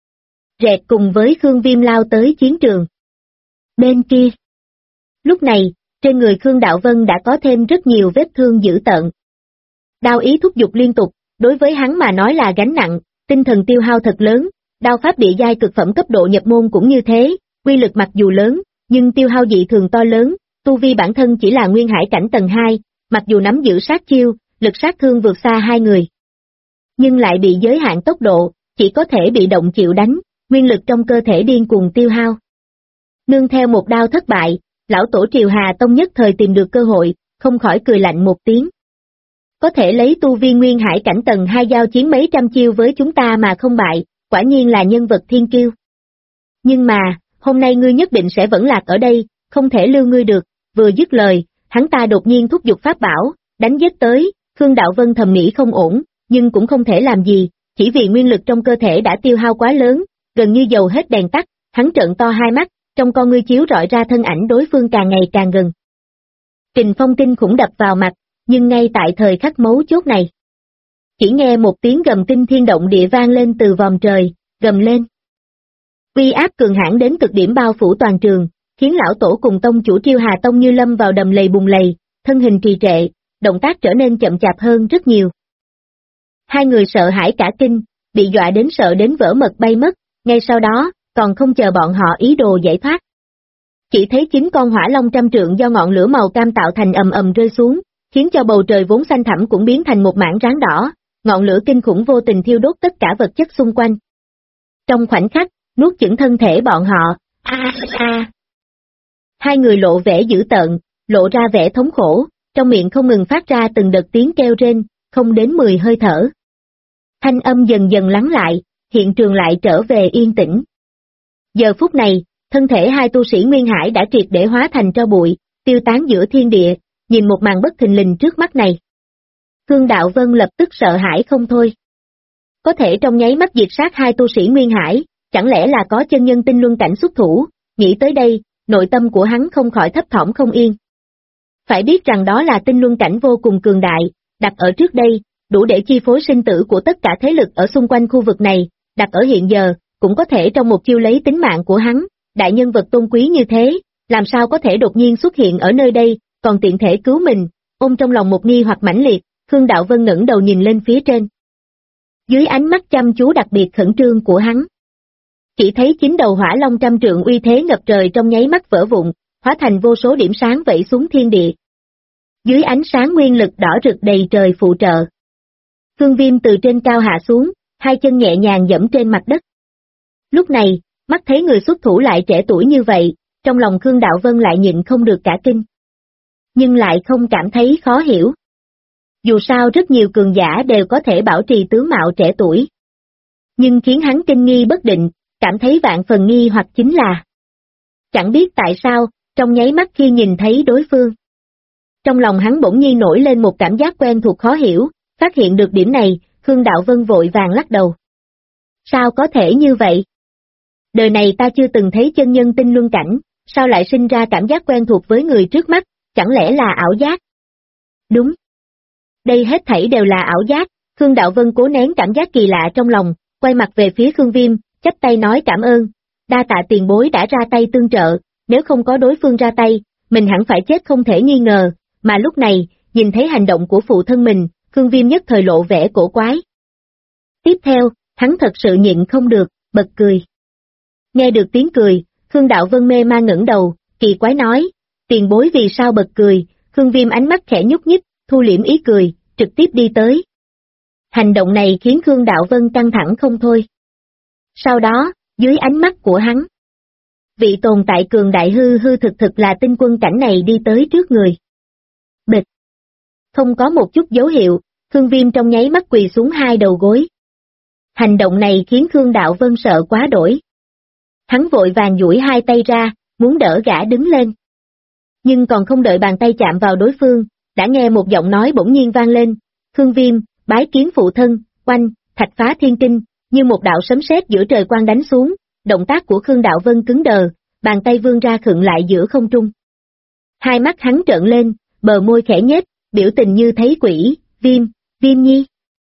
Rẹt cùng với Khương Viêm lao tới chiến trường. Bên kia. Lúc này, trên người Khương Đạo Vân đã có thêm rất nhiều vết thương dữ tợn. Đao ý thúc giục liên tục, đối với hắn mà nói là gánh nặng, tinh thần tiêu hao thật lớn, đao pháp địa giai cực phẩm cấp độ nhập môn cũng như thế, quy lực mặc dù lớn, nhưng tiêu hao dị thường to lớn, tu vi bản thân chỉ là Nguyên Hải cảnh tầng 2, mặc dù nắm giữ sát chiêu, lực sát thương vượt xa hai người. Nhưng lại bị giới hạn tốc độ, chỉ có thể bị động chịu đánh, nguyên lực trong cơ thể điên cuồng tiêu hao. Nương theo một đao thất bại, lão tổ Triều Hà Tông nhất thời tìm được cơ hội, không khỏi cười lạnh một tiếng. Có thể lấy tu vi Nguyên Hải cảnh tầng 2 giao chiến mấy trăm chiêu với chúng ta mà không bại, quả nhiên là nhân vật thiên kiêu. Nhưng mà, hôm nay ngươi nhất định sẽ vẫn lạc ở đây, không thể lưu ngươi được, vừa dứt lời, hắn ta đột nhiên thúc giục pháp bảo, đánh giết tới, Khương Đạo Vân thầm nghĩ không ổn, nhưng cũng không thể làm gì, chỉ vì nguyên lực trong cơ thể đã tiêu hao quá lớn, gần như dầu hết đèn tắt, hắn trợn to hai mắt, trong con ngươi chiếu rọi ra thân ảnh đối phương càng ngày càng gần. Kình phong kinh khủng đập vào mặt, nhưng ngay tại thời khắc mấu chốt này. Chỉ nghe một tiếng gầm kinh thiên động địa vang lên từ vòm trời, gầm lên. Uy áp cường hãn đến cực điểm bao phủ toàn trường, khiến lão tổ cùng tông chủ Triêu Hà Tông như lâm vào đầm lầy bùn lầy, thân hình trì trệ, động tác trở nên chậm chạp hơn rất nhiều. Hai người sợ hãi cả kinh, bị dọa đến sợ đến vỡ mật bay mất, ngay sau đó, còn không chờ bọn họ ý đồ giải thoát. Chỉ thấy 9 con hỏa long trăm trượng do ngọn lửa màu cam tạo thành ầm ầm rơi xuống, khiến cho bầu trời vốn xanh thẳm cũng biến thành một mảng ráng đỏ, ngọn lửa kinh khủng vô tình thiêu đốt tất cả vật chất xung quanh. Trong khoảnh khắc, nuốt chửng thân thể bọn họ, Hai người lộ vẻ dữ tợn, lộ ra vẻ thống khổ, trong miệng không ngừng phát ra từng đợt tiếng kêu rên, không đến 10 hơi thở. Thanh âm dần dần lắng lại, hiện trường lại trở về yên tĩnh. Giờ phút này, thân thể hai tu sĩ Nguyên Hải đã triệt để hóa thành tro bụi, tiêu tán giữa thiên địa, nhìn một màn bất thình lình trước mắt này. Khương Đạo Vân lập tức sợ hãi không thôi. Có thể trong nháy mắt diệt sát hai tu sĩ Nguyên Hải, chẳng lẽ là có chân nhân tinh luân cảnh xuất thủ, nghĩ tới đây, nội tâm của hắn không khỏi thấp thỏm không yên. Phải biết rằng đó là tinh luân cảnh vô cùng cường đại, đặt ở trước đây, đủ để chi phối sinh tử của tất cả thế lực ở xung quanh khu vực này, đặt ở hiện giờ, cũng có thể trong một chiêu lấy tính mạng của hắn, đại nhân vật tôn quý như thế, làm sao có thể đột nhiên xuất hiện ở nơi đây, còn tiện thể cứu mình, ôm trong lòng một nghi hoặc mãnh liệt, Khương Đạo Vân ngẩng đầu nhìn lên phía trên. Dưới ánh mắt chăm chú đặc biệt khẩn trương của hắn, chỉ thấy 9 đầu hỏa long trăm trượng uy thế ngập trời trong nháy mắt vỡ vụn, hóa thành vô số điểm sáng vẩy xuống thiên địa. Dưới ánh sáng nguyên lực đỏ rực đầy trời phụ trợ, Khương Viêm từ trên cao hạ xuống, hai chân nhẹ nhàng dẫm trên mặt đất. Lúc này, mắt thấy người xuất thủ lại trẻ tuổi như vậy, trong lòng Khương Đạo Vân lại nhịn không được cả kinh. Nhưng lại không cảm thấy khó hiểu. Dù sao rất nhiều cường giả đều có thể bảo trì tướng mạo trẻ tuổi. Nhưng khiến hắn kinh nghi bất định, cảm thấy vạn phần nghi hoặc chính là chẳng biết tại sao, trong nháy mắt khi nhìn thấy đối phương. Trong lòng hắn bỗng nhiên nổi lên một cảm giác quen thuộc khó hiểu, phát hiện được điểm này, Khương Đạo Vân vội vàng lắc đầu. Sao có thể như vậy? Đời này ta chưa từng thấy chân nhân tinh luân cảnh, sao lại sinh ra cảm giác quen thuộc với người trước mắt, chẳng lẽ là ảo giác? Đúng. Đây hết thảy đều là ảo giác, Khương Đạo Vân cố nén cảm giác kỳ lạ trong lòng, quay mặt về phía Khương Viêm, chắp tay nói cảm ơn, đa tạ tiền bối đã ra tay tương trợ, nếu không có đối phương ra tay, mình hẳn phải chết không thể nghi ngờ, mà lúc này, nhìn thấy hành động của phụ thân mình, Khương Viêm nhất thời lộ vẻ cổ quái. Tiếp theo, hắn thật sự nhịn không được, bật cười. Nghe được tiếng cười, Khương Đạo Vân mê man ngẩng đầu, kỳ quái nói, tiền bối vì sao bật cười, Khương Viêm ánh mắt khẽ nhúc nhích, thu liễm ý cười, trực tiếp đi tới. Hành động này khiến Khương Đạo Vân căng thẳng không thôi. Sau đó, dưới ánh mắt của hắn, vị tồn tại cường đại hư hư thực là tinh quân cảnh này đi tới trước người. Bịch! Không có một chút dấu hiệu, Khương Viêm trong nháy mắt quỳ xuống hai đầu gối. Hành động này khiến Khương Đạo Vân sợ quá đổi. Hắn vội vàng duỗi hai tay ra, muốn đỡ gã đứng lên. Nhưng còn không đợi bàn tay chạm vào đối phương, đã nghe một giọng nói bỗng nhiên vang lên, Khương Viêm, bái kiến phụ thân, oanh, thạch phá thiên kinh, như một đạo sấm sét giữa trời quang đánh xuống, động tác của Khương Đạo Vân cứng đờ, bàn tay vươn ra khựng lại giữa không trung. Hai mắt hắn trợn lên, bờ môi khẽ nhếch, biểu tình như thấy quỷ, Viêm nhi.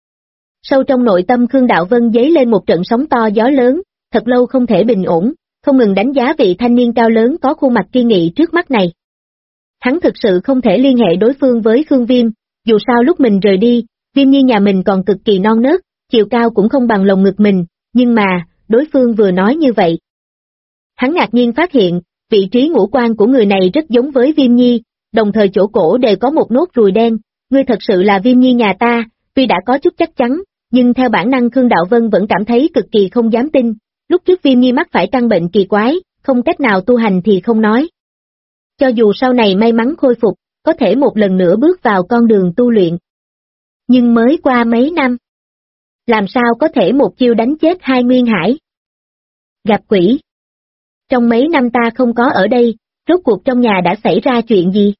Sâu trong nội tâm Khương Đạo Vân dấy lên một trận sóng to gió lớn, thật lâu không thể bình ổn, không ngừng đánh giá vị thanh niên cao lớn có khuôn mặt kiên nghị trước mắt này. Hắn thực sự không thể liên hệ đối phương với Khương Viêm, dù sao lúc mình rời đi, Viêm nhi nhà mình còn cực kỳ non nớt, chiều cao cũng không bằng lồng ngực mình, nhưng mà, đối phương vừa nói như vậy. Hắn ngạc nhiên phát hiện, vị trí ngũ quan của người này rất giống với Viêm nhi, đồng thời chỗ cổ đều có một nốt ruồi đen, ngươi thật sự là Viêm nhi nhà ta, tuy đã có chút chắc chắn, nhưng theo bản năng Khương Đạo Vân vẫn cảm thấy cực kỳ không dám tin, lúc trước Viêm nhi mắc phải căn bệnh kỳ quái, không cách nào tu hành thì không nói. Cho dù sau này may mắn khôi phục, có thể một lần nữa bước vào con đường tu luyện. Nhưng mới qua mấy năm, làm sao có thể một chiêu đánh chết hai Nguyên Hải? Gặp quỷ! Trong mấy năm ta không có ở đây, rốt cuộc trong nhà đã xảy ra chuyện gì?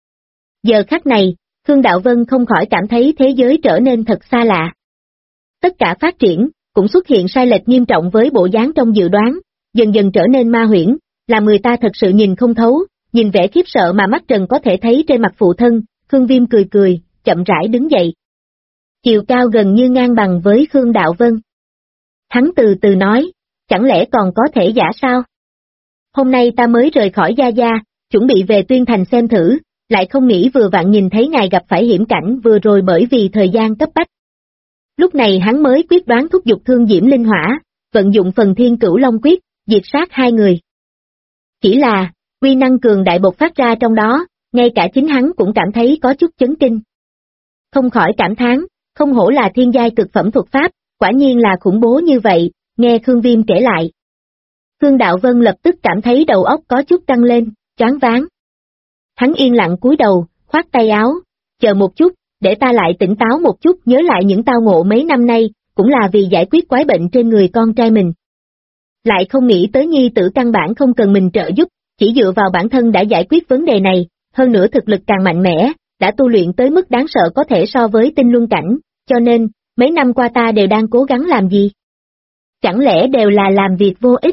Giờ khắc này, Khương Đạo Vân không khỏi cảm thấy thế giới trở nên thật xa lạ. Tất cả phát triển, cũng xuất hiện sai lệch nghiêm trọng với bộ dáng trong dự đoán, dần dần trở nên ma huyễn, làm người ta thật sự nhìn không thấu, nhìn vẻ khiếp sợ mà mắt trần có thể thấy trên mặt phụ thân, Khương Viêm cười cười, chậm rãi đứng dậy. Chiều cao gần như ngang bằng với Khương Đạo Vân. Hắn từ từ nói, chẳng lẽ còn có thể giả sao? Hôm nay ta mới rời khỏi Gia Gia, chuẩn bị về Tuyên Thành xem thử, lại không nghĩ vừa vặn nhìn thấy ngài gặp phải hiểm cảnh vừa rồi bởi vì thời gian cấp bách. Lúc này hắn mới quyết đoán thúc giục Thương Diễm Linh Hỏa, vận dụng phần Thiên Cửu Long Quyết, diệt sát hai người. Chỉ là, uy năng cường đại bộc phát ra trong đó, ngay cả chính hắn cũng cảm thấy có chút chấn kinh. Không khỏi cảm thán, không hổ là thiên giai cực phẩm thuật pháp, quả nhiên là khủng bố như vậy, nghe Khương Viêm kể lại. Khương Đạo Vân lập tức cảm thấy đầu óc có chút căng lên, choáng váng. Hắn yên lặng cúi đầu, khoát tay áo, chờ một chút, để ta lại tỉnh táo một chút nhớ lại những tao ngộ mấy năm nay, cũng là vì giải quyết quái bệnh trên người con trai mình. Lại không nghĩ tới nhi tử căn bản không cần mình trợ giúp, chỉ dựa vào bản thân đã giải quyết vấn đề này, hơn nữa thực lực càng mạnh mẽ, đã tu luyện tới mức đáng sợ có thể so với tinh luân cảnh, cho nên, mấy năm qua ta đều đang cố gắng làm gì? Chẳng lẽ đều là làm việc vô ích?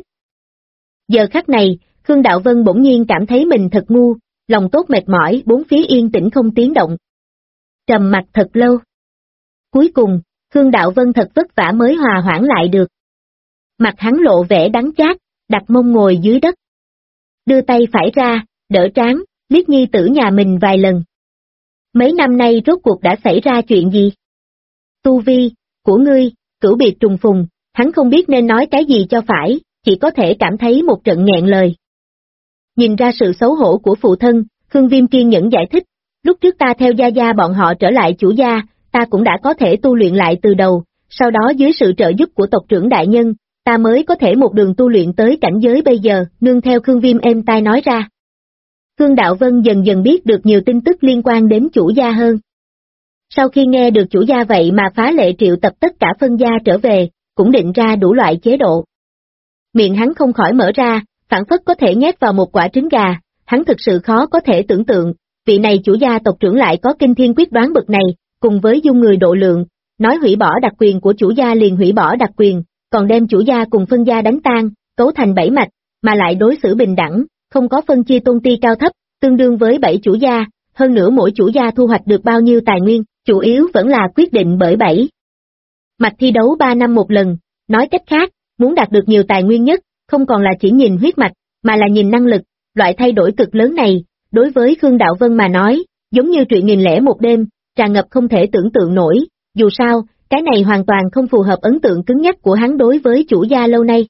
Giờ khắc này, Khương Đạo Vân bỗng nhiên cảm thấy mình thật ngu, lòng tốt mệt mỏi, bốn phía yên tĩnh không tiếng động. Trầm mặc thật lâu. Cuối cùng, Khương Đạo Vân thật vất vả mới hòa hoãn lại được. Mặt hắn lộ vẻ đắng chát, đặt mông ngồi dưới đất. Đưa tay phải ra, đỡ trán, liếc nhi tử nhà mình vài lần. Mấy năm nay rốt cuộc đã xảy ra chuyện gì? Tu vi, của ngươi, cửu biệt trùng phùng, hắn không biết nên nói cái gì cho phải, chỉ có thể cảm thấy một trận nghẹn lời. Nhìn ra sự xấu hổ của phụ thân, Khương Viêm kiên nhẫn giải thích, lúc trước ta theo Gia Gia bọn họ trở lại chủ gia, ta cũng đã có thể tu luyện lại từ đầu, sau đó dưới sự trợ giúp của tộc trưởng đại nhân, ta mới có thể một đường tu luyện tới cảnh giới bây giờ, nương theo Khương Viêm êm tai nói ra. Khương Đạo Vân dần dần biết được nhiều tin tức liên quan đến chủ gia hơn. Sau khi nghe được chủ gia vậy mà phá lệ triệu tập tất cả phân gia trở về, cũng định ra đủ loại chế độ. Miệng hắn không khỏi mở ra, phảng phất có thể nhét vào một quả trứng gà, hắn thực sự khó có thể tưởng tượng, vị này chủ gia tộc trưởng lại có kinh thiên quyết đoán bậc này, cùng với dung người độ lượng, nói hủy bỏ đặc quyền của chủ gia liền hủy bỏ đặc quyền, còn đem chủ gia cùng phân gia đánh tan, cấu thành 7 mạch, mà lại đối xử bình đẳng, không có phân chia tôn ti cao thấp, tương đương với 7 chủ gia, hơn nữa mỗi chủ gia thu hoạch được bao nhiêu tài nguyên, chủ yếu vẫn là quyết định bởi 7 mạch thi đấu 3 năm một lần, nói cách khác, muốn đạt được nhiều tài nguyên nhất, không còn là chỉ nhìn huyết mạch, mà là nhìn năng lực, loại thay đổi cực lớn này, đối với Khương Đạo Vân mà nói, giống như truyện 1001 đêm, tràn ngập không thể tưởng tượng nổi, dù sao, cái này hoàn toàn không phù hợp ấn tượng cứng nhắc của hắn đối với chủ gia lâu nay.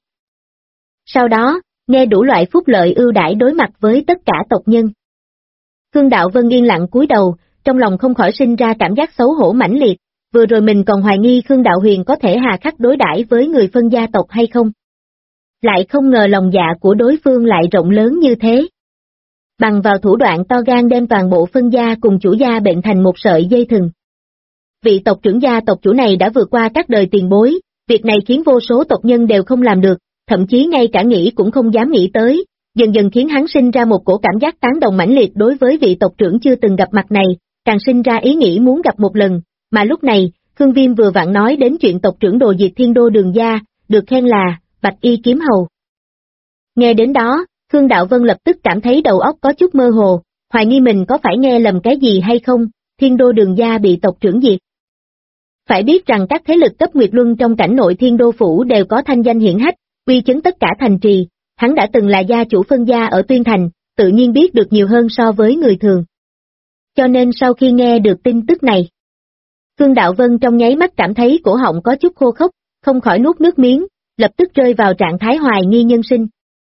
Sau đó, nghe đủ loại phúc lợi ưu đãi đối mặt với tất cả tộc nhân. Khương Đạo Vân yên lặng cúi đầu, trong lòng không khỏi sinh ra cảm giác xấu hổ mãnh liệt, vừa rồi mình còn hoài nghi Khương Đạo Huyền có thể hà khắc đối đãi với người phân gia tộc hay không. Lại không ngờ lòng dạ của đối phương lại rộng lớn như thế. Bằng vào thủ đoạn to gan đem toàn bộ phân gia cùng chủ gia bệnh thành một sợi dây thừng. Vị tộc trưởng gia tộc chủ này đã vượt qua các đời tiền bối, việc này khiến vô số tộc nhân đều không làm được, thậm chí ngay cả nghĩ cũng không dám nghĩ tới, dần dần khiến hắn sinh ra một cổ cảm giác tán đồng mãnh liệt đối với vị tộc trưởng chưa từng gặp mặt này, càng sinh ra ý nghĩ muốn gặp một lần, mà lúc này, Khương Viêm vừa vặn nói đến chuyện tộc trưởng đồ diệt Thiên Đô Đường gia, được khen là Bạch Y Kiếm Hầu. Nghe đến đó, Khương Đạo Vân lập tức cảm thấy đầu óc có chút mơ hồ, hoài nghi mình có phải nghe lầm cái gì hay không, Thiên Đô Đường gia bị tộc trưởng diệt. Phải biết rằng các thế lực cấp Nguyệt Luân trong cảnh nội Thiên Đô Phủ đều có thanh danh hiển hách, uy chấn tất cả thành trì, hắn đã từng là gia chủ phân gia ở Tuyên Thành, tự nhiên biết được nhiều hơn so với người thường. Cho nên sau khi nghe được tin tức này, Khương Đạo Vân trong nháy mắt cảm thấy cổ họng có chút khô khốc, không khỏi nuốt nước miếng, lập tức rơi vào trạng thái hoài nghi nhân sinh.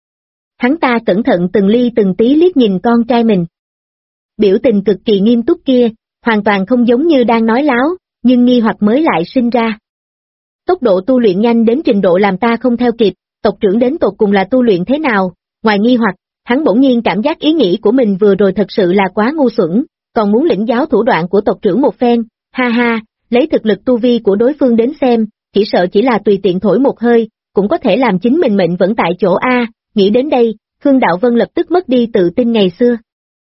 Hắn ta cẩn thận từng ly từng tí liếc nhìn con trai mình. Biểu tình cực kỳ nghiêm túc kia, hoàn toàn không giống như đang nói láo, nhưng nghi hoặc mới lại sinh ra. Tốc độ tu luyện nhanh đến trình độ làm ta không theo kịp, tộc trưởng đến tột cùng là tu luyện thế nào, ngoài nghi hoặc, hắn bỗng nhiên cảm giác ý nghĩ của mình vừa rồi thật sự là quá ngu xuẩn, còn muốn lĩnh giáo thủ đoạn của tộc trưởng một phen, ha ha, lấy thực lực tu vi của đối phương đến xem, chỉ sợ chỉ là tùy tiện thổi một hơi, cũng có thể làm chính mình mệnh vẫn tại chỗ A, nghĩ đến đây, Khương Đạo Vân lập tức mất đi tự tin ngày xưa.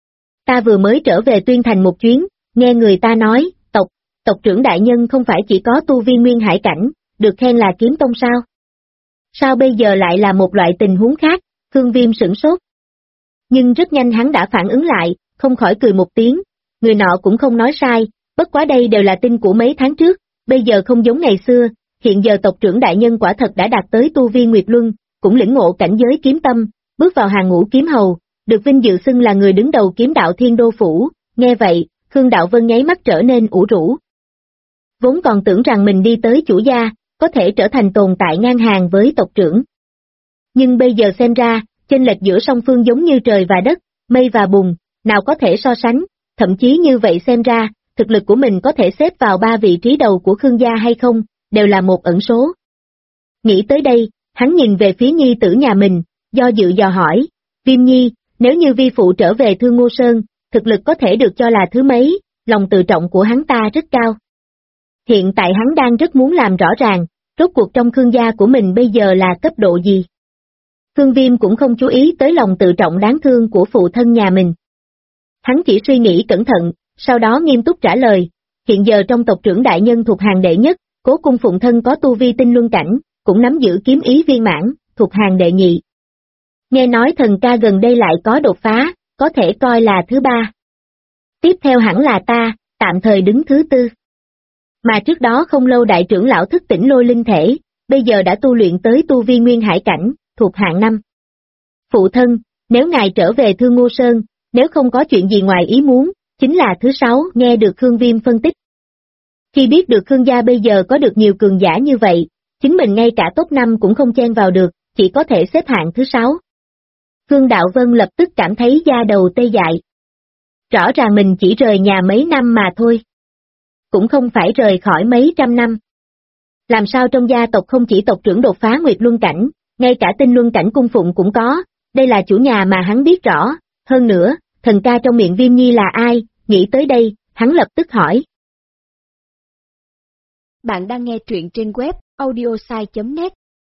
Ta vừa mới trở về Tuyên Thành một chuyến, nghe người ta nói, tộc trưởng đại nhân không phải chỉ có tu vi nguyên hải cảnh, được khen là kiếm tông sao? Sao bây giờ lại là một loại tình huống khác, Khương Viêm sửng sốt. Nhưng rất nhanh hắn đã phản ứng lại, không khỏi cười một tiếng, người nọ cũng không nói sai, bất quá đây đều là tin của mấy tháng trước, bây giờ không giống ngày xưa, hiện giờ tộc trưởng đại nhân quả thật đã đạt tới tu vi Nguyệt Luân, cũng lĩnh ngộ cảnh giới kiếm tâm, bước vào hàng ngũ kiếm hầu, được vinh dự xưng là người đứng đầu kiếm đạo Thiên Đô Phủ. Nghe vậy, Khương Đạo Vân nháy mắt trở nên ủ rũ. Vốn còn tưởng rằng mình đi tới chủ gia, có thể trở thành tồn tại ngang hàng với tộc trưởng. Nhưng bây giờ xem ra, chênh lệch giữa song phương giống như trời và đất, mây và bùn, nào có thể so sánh, thậm chí như vậy xem ra, thực lực của mình có thể xếp vào 3 vị trí đầu của Khương gia hay không, đều là một ẩn số. Nghĩ tới đây, hắn nhìn về phía nhi tử nhà mình, do dự dò hỏi, Viêm Nhi, nếu như vi phụ trở về Thương Ngô Sơn, thực lực có thể được cho là thứ mấy, lòng tự trọng của hắn ta rất cao. Hiện tại hắn đang rất muốn làm rõ ràng, rốt cuộc trong Khương gia của mình bây giờ là cấp độ gì. Khương Viêm cũng không chú ý tới lòng tự trọng đáng thương của phụ thân nhà mình. Hắn chỉ suy nghĩ cẩn thận, sau đó nghiêm túc trả lời, hiện giờ trong tộc trưởng đại nhân thuộc hàng đệ nhất, Cố Cung Phụng thân có tu vi tinh luân cảnh, cũng nắm giữ kiếm ý viên mãn, thuộc hàng đệ nhị. Nghe nói thần ca gần đây lại có đột phá, có thể coi là thứ ba. Tiếp theo hẳn là ta, tạm thời đứng thứ tư. Mà trước đó không lâu đại trưởng lão thức tỉnh lôi linh thể, bây giờ đã tu luyện tới tu vi nguyên hải cảnh, thuộc hạng 5. Phụ thân, nếu ngài trở về Thương Ngô Sơn, nếu không có chuyện gì ngoài ý muốn, chính là thứ 6, nghe được Khương Viêm phân tích. Khi biết được Khương gia bây giờ có được nhiều cường giả như vậy, chính mình ngay cả top 5 cũng không chen vào được, chỉ có thể xếp hạng thứ 6. Khương Đạo Vân lập tức cảm thấy da đầu tê dại. Rõ ràng mình chỉ rời nhà mấy năm mà thôi. Cũng không phải rời khỏi mấy trăm năm. Làm sao trong gia tộc không chỉ tộc trưởng đột phá Nguyệt Luân Cảnh, ngay cả tinh luân cảnh cung phụng cũng có, đây là chủ nhà mà hắn biết rõ, hơn nữa, thần ca trong miệng Viêm Nhi là ai, nghĩ tới đây, hắn lập tức hỏi. Bạn đang nghe truyện trên web audiosai.net.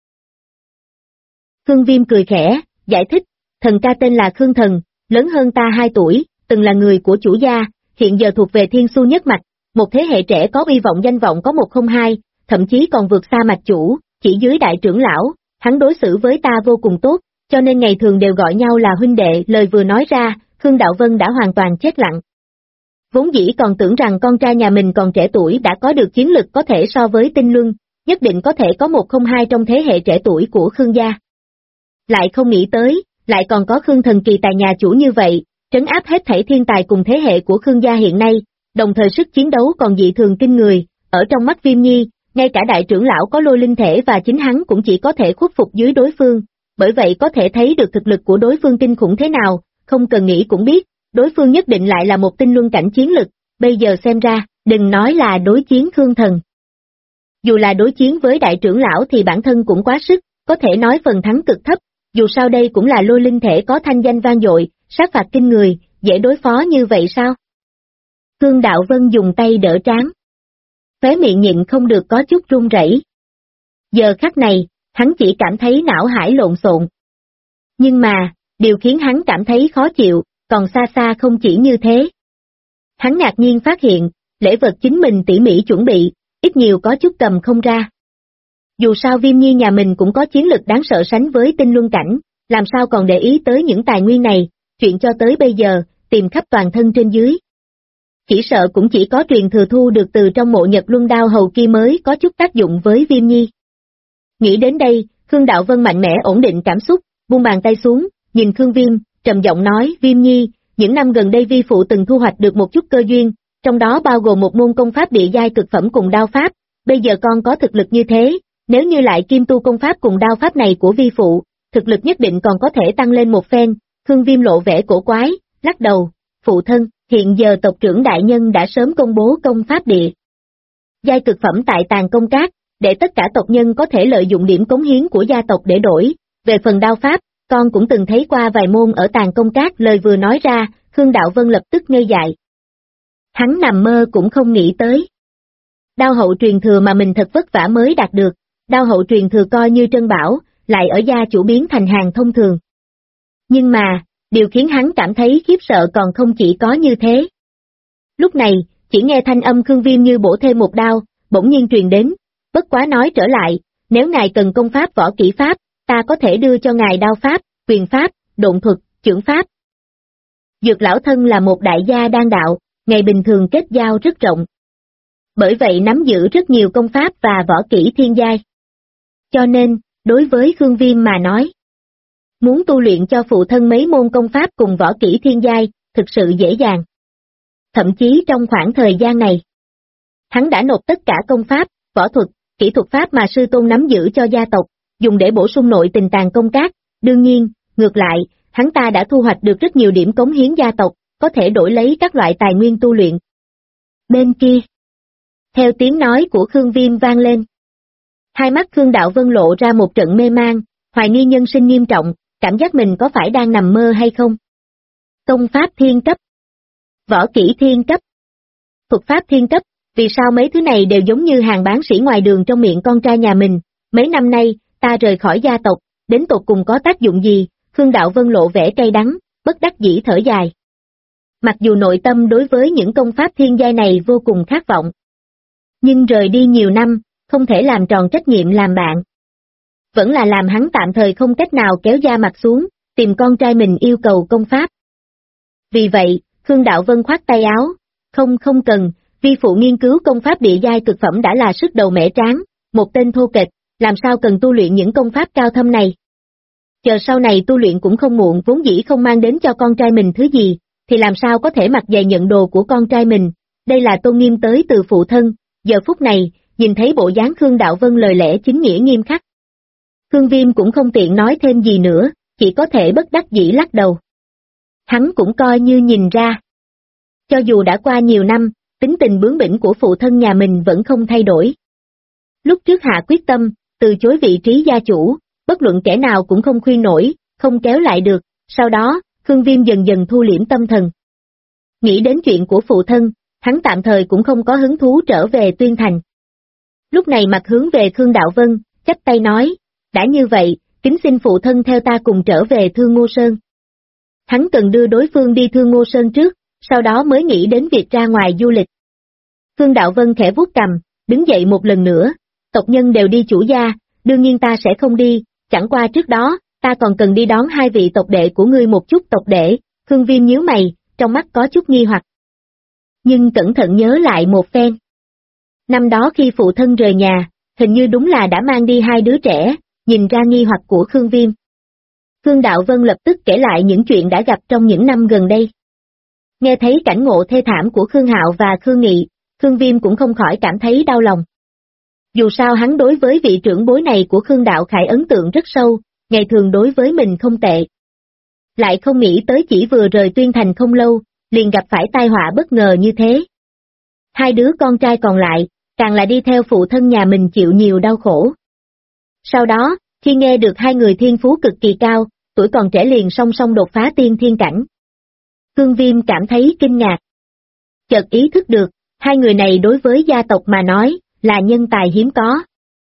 Khương Viêm cười khẽ, giải thích, thần ca tên là Khương Thần, lớn hơn ta 2 tuổi, từng là người của chủ gia, hiện giờ thuộc về Thiên Xu nhất mạch, một thế hệ trẻ có uy vọng danh vọng có 102, thậm chí còn vượt xa mạch chủ, chỉ dưới đại trưởng lão, hắn đối xử với ta vô cùng tốt, cho nên ngày thường đều gọi nhau là huynh đệ. Lời vừa nói ra, Khương Đạo Vân đã hoàn toàn chết lặng. Vốn dĩ còn tưởng rằng con trai nhà mình còn trẻ tuổi đã có được chiến lực có thể so với tinh luân, nhất định có thể có 102 trong thế hệ trẻ tuổi của Khương gia. Lại không nghĩ tới, lại còn có Khương Thần kỳ tài nhà chủ như vậy, trấn áp hết thảy thiên tài cùng thế hệ của Khương gia hiện nay, đồng thời sức chiến đấu còn dị thường kinh người, ở trong mắt Viêm Nhi, ngay cả đại trưởng lão có lôi linh thể và chính hắn cũng chỉ có thể khuất phục dưới đối phương, bởi vậy có thể thấy được thực lực của đối phương kinh khủng thế nào, không cần nghĩ cũng biết, đối phương nhất định lại là một tinh luân cảnh chiến lực, bây giờ xem ra, đừng nói là đối chiến Khương Thần. Dù là đối chiến với đại trưởng lão thì bản thân cũng quá sức, có thể nói phần thắng cực thấp, dù sao đây cũng là lôi linh thể có thanh danh vang dội, sát phạt kinh người, dễ đối phó như vậy sao? Khương Đạo Vân dùng tay đỡ trán. Khóe miệng nhịn không được có chút run rẩy. Giờ khắc này, hắn chỉ cảm thấy não hải lộn xộn. Nhưng mà, điều khiến hắn cảm thấy khó chịu, còn xa xa không chỉ như thế. Hắn ngạc nhiên phát hiện, lễ vật chính mình tỉ mỉ chuẩn bị, ít nhiều có chút cầm không ra. Dù sao Viêm Nhi nhà mình cũng có chiến lực đáng sợ sánh với tinh luân cảnh, làm sao còn để ý tới những tài nguyên này, chuyện cho tới bây giờ, tìm khắp toàn thân trên dưới. Chỉ sợ cũng chỉ có truyền thừa thu được từ trong mộ Nhật Luân Đao hầu kia mới có chút tác dụng với Viêm Nhi. Nghĩ đến đây, Khương Đạo Vân mạnh mẽ ổn định cảm xúc, buông bàn tay xuống, nhìn Khương Viêm, trầm giọng nói, Viêm Nhi, những năm gần đây vi phụ từng thu hoạch được một chút cơ duyên, trong đó bao gồm một môn công pháp địa giai cực phẩm cùng đao pháp, bây giờ con có thực lực như thế, nếu như lại kim tu công pháp cùng đao pháp này của vi phụ, thực lực nhất định còn có thể tăng lên một phen. Khương Viêm lộ vẻ cổ quái, lắc đầu, phụ thân, hiện giờ tộc trưởng đại nhân đã sớm công bố công pháp địa giai cực phẩm tại Tàn Công Các, để tất cả tộc nhân có thể lợi dụng điểm cống hiến của gia tộc để đổi, về phần đao pháp, con cũng từng thấy qua vài môn ở Tàn Công Các. Lời vừa nói ra, Khương Đạo Vân lập tức ngây dại. Hắn nằm mơ cũng không nghĩ tới. Đao hậu truyền thừa mà mình thật vất vả mới đạt được, đao hậu truyền thừa coi như trân bảo, lại ở gia chủ biến thành hàng thông thường. Nhưng mà, điều khiến hắn cảm thấy khiếp sợ còn không chỉ có như thế. Lúc này, chỉ nghe thanh âm Khương Viêm như bổ thêm một đao, bỗng nhiên truyền đến, bất quá nói trở lại, nếu ngài cần công pháp võ kỹ pháp, ta có thể đưa cho ngài đao pháp, quyền pháp, độn thuật, chưởng pháp. Dược lão thân là một đại gia đan đạo, ngày bình thường kết giao rất rộng. Bởi vậy nắm giữ rất nhiều công pháp và võ kỹ thiên giai. Cho nên, đối với Khương Viêm mà nói, Muốn tu luyện cho phụ thân mấy môn công pháp cùng võ kỹ thiên giai, thực sự dễ dàng. Thậm chí trong khoảng thời gian này, hắn đã nộp tất cả công pháp, võ thuật, kỹ thuật pháp mà sư tôn nắm giữ cho gia tộc, dùng để bổ sung nội tình tàng công các. Đương nhiên, ngược lại, hắn ta đã thu hoạch được rất nhiều điểm cống hiến gia tộc, có thể đổi lấy các loại tài nguyên tu luyện. Bên kia, theo tiếng nói của Khương Viêm vang lên, hai mắt Khương Đạo Vân lộ ra một trận mê mang, hoài nghi nhân sinh nghiêm trọng, cảm giác mình có phải đang nằm mơ hay không. Công pháp thiên cấp, võ kỹ thiên cấp, thuật pháp thiên cấp, vì sao mấy thứ này đều giống như hàng bán sỉ ngoài đường trong miệng con trai nhà mình? Mấy năm nay, ta rời khỏi gia tộc, đến tột cùng có tác dụng gì? Khương Đạo Vân lộ vẻ cay đắng, bất đắc dĩ thở dài. Mặc dù nội tâm đối với những công pháp thiên giai này vô cùng khát vọng, nhưng rời đi nhiều năm, không thể làm tròn trách nhiệm làm bạn. Vẫn là làm hắn tạm thời không cách nào kéo da mặt xuống, tìm con trai mình yêu cầu công pháp. Vì vậy, Khương Đạo Vân khoát tay áo, không cần, vi phụ nghiên cứu công pháp địa giai cực phẩm đã là sức đầu mẻ tráng, một tên thô kệch, làm sao cần tu luyện những công pháp cao thâm này. Chờ sau này tu luyện cũng không muộn, vốn dĩ không mang đến cho con trai mình thứ gì, thì làm sao có thể mặc giày nhận đồ của con trai mình, đây là tôn nghiêm tới từ phụ thân. Giờ phút này, nhìn thấy bộ dáng Khương Đạo Vân lời lẽ chính nghĩa nghiêm khắc. Khương Viêm cũng không tiện nói thêm gì nữa, chỉ có thể bất đắc dĩ lắc đầu. Hắn cũng coi như nhìn ra. Cho dù đã qua nhiều năm, tính tình bướng bỉnh của phụ thân nhà mình vẫn không thay đổi. Lúc trước hạ quyết tâm, từ chối vị trí gia chủ, bất luận kẻ nào cũng không khuyên nổi, không kéo lại được, sau đó, Khương Viêm dần dần thu liễm tâm thần. Nghĩ đến chuyện của phụ thân, hắn tạm thời cũng không có hứng thú trở về Tuyên Thành. Lúc này mặt hướng về Khương Đạo Vân, chắp tay nói, đã như vậy, kính xin phụ thân theo ta cùng trở về Thương Ngô Sơn. Hắn cần đưa đối phương đi Thương Ngô Sơn trước, sau đó mới nghĩ đến việc ra ngoài du lịch. Khương Đạo Vân khẽ vuốt cằm, đứng dậy một lần nữa, tộc nhân đều đi chủ gia, đương nhiên ta sẽ không đi, chẳng qua trước đó, ta còn cần đi đón hai vị tộc đệ của ngươi một chút. Tộc đệ, Khương Viêm nhíu mày, trong mắt có chút nghi hoặc. Nhưng cẩn thận nhớ lại một phen. Năm đó khi phụ thân rời nhà, hình như đúng là đã mang đi hai đứa trẻ, nhìn ra nghi hoặc của Khương Viêm. Khương Đạo Vân lập tức kể lại những chuyện đã gặp trong những năm gần đây. Nghe thấy cảnh ngộ thê thảm của Khương Hạo và Khương Nghị, Khương Viêm cũng không khỏi cảm thấy đau lòng. Dù sao hắn đối với vị trưởng bối này của Khương Đạo Khải ấn tượng rất sâu, ngày thường đối với mình không tệ. Lại không nghĩ tới chỉ vừa rời Tuyên Thành không lâu, liền gặp phải tai họa bất ngờ như thế. Hai đứa con trai còn lại, càng là đi theo phụ thân nhà mình chịu nhiều đau khổ. Sau đó, khi nghe được hai người thiên phú cực kỳ cao, tuổi còn trẻ liền song song đột phá tiên thiên cảnh. Khương Viêm cảm thấy kinh ngạc. Chợt ý thức được, hai người này đối với gia tộc mà nói, là nhân tài hiếm có.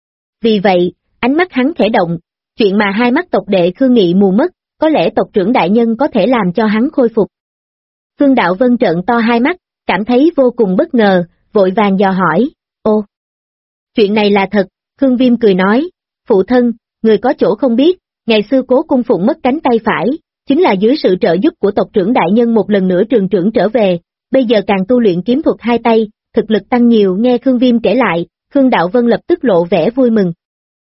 Vì vậy, ánh mắt hắn khẽ động, chuyện mà hai mắt tộc đệ Khương Nghị mù mất, có lẽ tộc trưởng đại nhân có thể làm cho hắn khôi phục. Khương Đạo Vân trợn to hai mắt, cảm thấy vô cùng bất ngờ, vội vàng dò hỏi, ô, chuyện này là thật. Khương Viêm cười nói, phụ thân, người có chỗ không biết, ngày xưa Cố Cung Phụng mất cánh tay phải, chính là dưới sự trợ giúp của tộc trưởng đại nhân một lần nữa trường trưởng trở về, bây giờ càng tu luyện kiếm thuật hai tay, thực lực tăng nhiều. Nghe Khương Viêm kể lại, Khương Đạo Vân lập tức lộ vẻ vui mừng.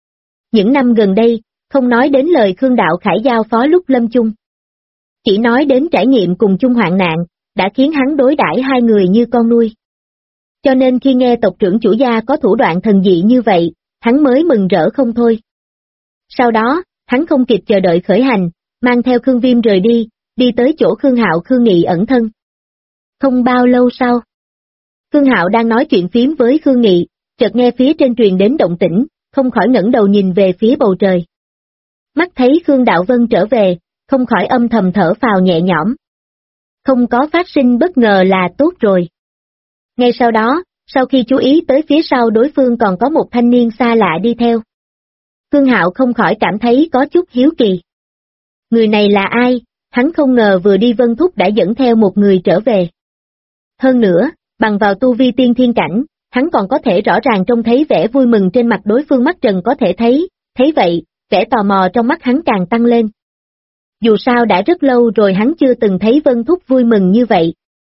Những năm gần đây, không nói đến lời Khương Đạo Khải giao phó lúc lâm chung. Chỉ nói đến trải nghiệm cùng chung hoạn nạn, đã khiến hắn đối đãi hai người như con nuôi. Cho nên khi nghe tộc trưởng chủ gia có thủ đoạn thần dị như vậy, hắn mới mừng rỡ không thôi. Sau đó, hắn không kịp chờ đợi khởi hành, mang theo Khương Viêm rời đi tới chỗ Khương Hạo Khương Nghị ẩn thân. Không bao lâu sau, Khương Hạo đang nói chuyện phiếm với Khương Nghị, chợt nghe phía trên truyền đến động tĩnh, không khỏi ngẩng đầu nhìn về phía bầu trời. Mắt thấy Khương Đạo Vân trở về, không khỏi âm thầm thở phào nhẹ nhõm. Không có phát sinh bất ngờ là tốt rồi. Ngay sau đó, sau khi chú ý tới phía sau đối phương còn có một thanh niên xa lạ đi theo, Khương Hạo không khỏi cảm thấy có chút hiếu kỳ. Người này là ai? Hắn không ngờ vừa đi Vân Thúc đã dẫn theo một người trở về. Hơn nữa, bằng vào tu vi tiên thiên cảnh, hắn còn có thể rõ ràng trông thấy vẻ vui mừng trên mặt đối phương, mắt trần có thể thấy vậy, vẻ tò mò trong mắt hắn càng tăng lên. Dù sao đã rất lâu rồi hắn chưa từng thấy Vân Thúc vui mừng như vậy.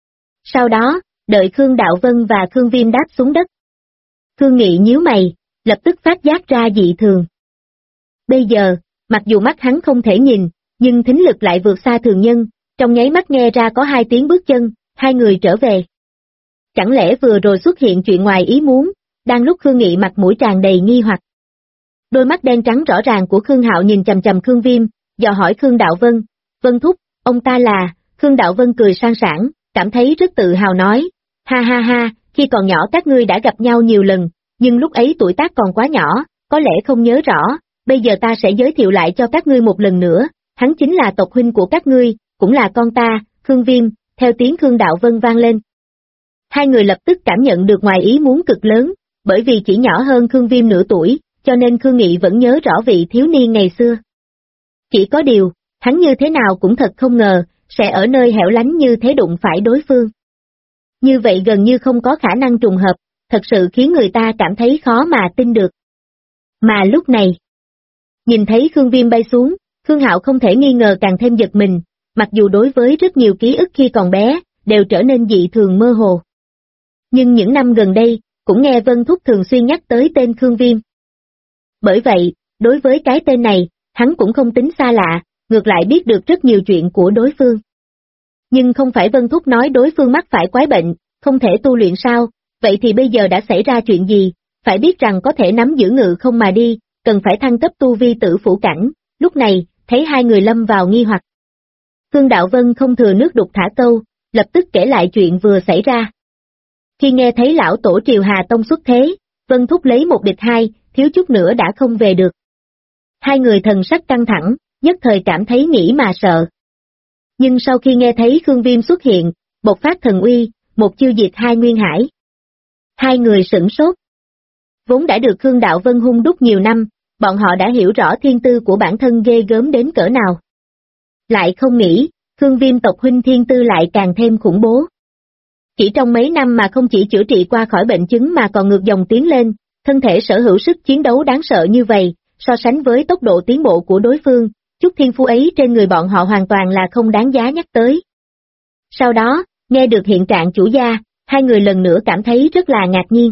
Sau đó, đợi Khương Đạo Vân và Khương Viêm đáp xuống đất. Khương Nghị nhíu mày, lập tức phát giác ra dị thường. Bây giờ, mặc dù mắt hắn không thể nhìn, nhưng thính lực lại vượt xa thường nhân, trong nháy mắt nghe ra có 2 tiếng bước chân, 2 người trở về. Chẳng lẽ vừa rồi xuất hiện chuyện ngoài ý muốn, đang lúc Khương Nghị mặt mũi tràn đầy nghi hoặc. Đôi mắt đen trắng rõ ràng của Khương Hạo nhìn chằm chằm Khương Viêm, dò hỏi Khương Đạo Vân, Vân thúc, ông ta là, Khương Đạo Vân cười sang sảng, cảm thấy rất tự hào nói, ha ha ha, khi còn nhỏ các ngươi đã gặp nhau nhiều lần, nhưng lúc ấy tuổi tác còn quá nhỏ, có lẽ không nhớ rõ, bây giờ ta sẽ giới thiệu lại cho các ngươi một lần nữa, hắn chính là tộc huynh của các ngươi, cũng là con ta, Khương Viêm, theo tiếng Khương Đạo Vân vang lên. 2 người lập tức cảm nhận được ngoài ý muốn cực lớn, bởi vì chỉ nhỏ hơn Khương Viêm nửa tuổi, cho nên Khương Nghị vẫn nhớ rõ vị thiếu niên ngày xưa. Chỉ có điều, hắn như thế nào cũng thật không ngờ, sẽ ở nơi hẻo lánh như thế đụng phải đối phương. Như vậy gần như không có khả năng trùng hợp, thật sự khiến người ta cảm thấy khó mà tin được. Mà lúc này, nhìn thấy Khương Viêm bay xuống, Khương Hạo không thể nghi ngờ càng thêm giật mình, mặc dù đối với rất nhiều ký ức khi còn bé, đều trở nên dị thường mơ hồ. Nhưng những năm gần đây, cũng nghe Vân Thúc thường xuyên nhắc tới tên Khương Viêm. Bởi vậy, đối với cái tên này, hắn cũng không tính xa lạ, ngược lại biết được rất nhiều chuyện của đối phương. Nhưng không phải Vân Thúc nói đối phương mắc phải quái bệnh, không thể tu luyện sao, vậy thì bây giờ đã xảy ra chuyện gì, phải biết rằng có thể nắm giữ ngự không mà đi, cần phải thăng cấp tu vi tử phủ cảnh, lúc này, thấy 2 người lâm vào nghi hoặc. Khương Đạo Vân không thừa nước đục thả câu, lập tức kể lại chuyện vừa xảy ra. Khi nghe thấy lão tổ Triều Hà Tông xuất thế, Vân Thúc lấy 1 địch 2, thiếu chút nữa đã không về được. 2 người thần sắc căng thẳng, nhất thời cảm thấy nghĩ mà sợ. Nhưng sau khi nghe thấy Khương Viêm xuất hiện, bộc phát thần uy, một chiêu diệt 2 nguyên hải. 2 người sửng sốt. Vốn đã được Khương Đạo Vân hung đúc nhiều năm, bọn họ đã hiểu rõ thiên tư của bản thân ghê gớm đến cỡ nào. Lại không nghĩ, Khương Viêm tộc huynh thiên tư lại càng thêm khủng bố. Chỉ trong mấy năm mà không chỉ chữa trị qua khỏi bệnh chứng mà còn ngược dòng tiến lên, thân thể sở hữu sức chiến đấu đáng sợ như vậy, so sánh với tốc độ tiến bộ của đối phương, chút thiên phú ấy trên người bọn họ hoàn toàn là không đáng giá nhắc tới. Sau đó, nghe được hiện trạng chủ gia, 2 người lần nữa cảm thấy rất là ngạc nhiên.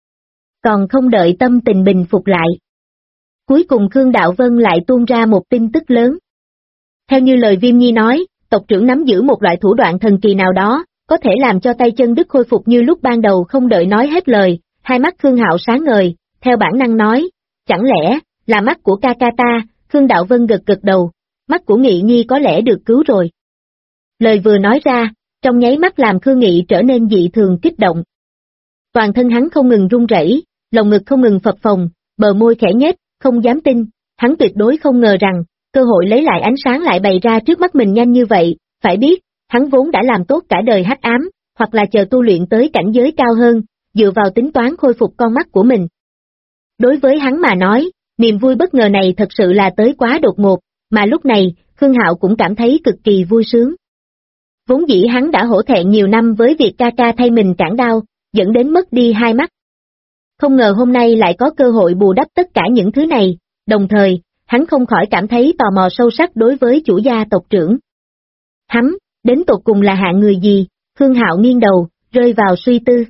Còn không đợi tâm tình bình phục lại. Cuối cùng Khương Đạo Vân lại tuôn ra một tin tức lớn. Theo như lời Viêm Nhi nói, tộc trưởng nắm giữ một loại thủ đoạn thần kỳ nào đó, có thể làm cho tay chân đứt khôi phục như lúc ban đầu. Không đợi nói hết lời, 2 mắt Khương Hạo sáng ngời, theo bản năng nói, chẳng lẽ, là mắt của ca ca ta, Khương Đạo Vân gật gật đầu, mắt của Nghị Nhi có lẽ được cứu rồi. Lời vừa nói ra, trong nháy mắt làm Khương Nghị trở nên dị thường kích động. Toàn thân hắn không ngừng run rẩy, lồng ngực không ngừng phập phồng, bờ môi khẽ nhếch, không dám tin, hắn tuyệt đối không ngờ rằng, cơ hội lấy lại ánh sáng lại bày ra trước mắt mình nhanh như vậy, phải biết, hắn vốn đã làm tốt cả đời hắc ám, hoặc là chờ tu luyện tới cảnh giới cao hơn, dựa vào tính toán khôi phục con mắt của mình. Đối với hắn mà nói, niềm vui bất ngờ này thật sự là tới quá đột ngột, mà lúc này, Khương Hạo cũng cảm thấy cực kỳ vui sướng. Vốn dĩ hắn đã hổ thẹn nhiều năm với việc ca ca thay mình cản đao, dẫn đến mất đi 2 mắt. Không ngờ hôm nay lại có cơ hội bù đắp tất cả những thứ này, đồng thời, hắn không khỏi cảm thấy tò mò sâu sắc đối với chủ gia tộc trưởng. Hắn, đến tột cùng là hạng người gì? Khương Hạo nghiêng đầu, rơi vào suy tư.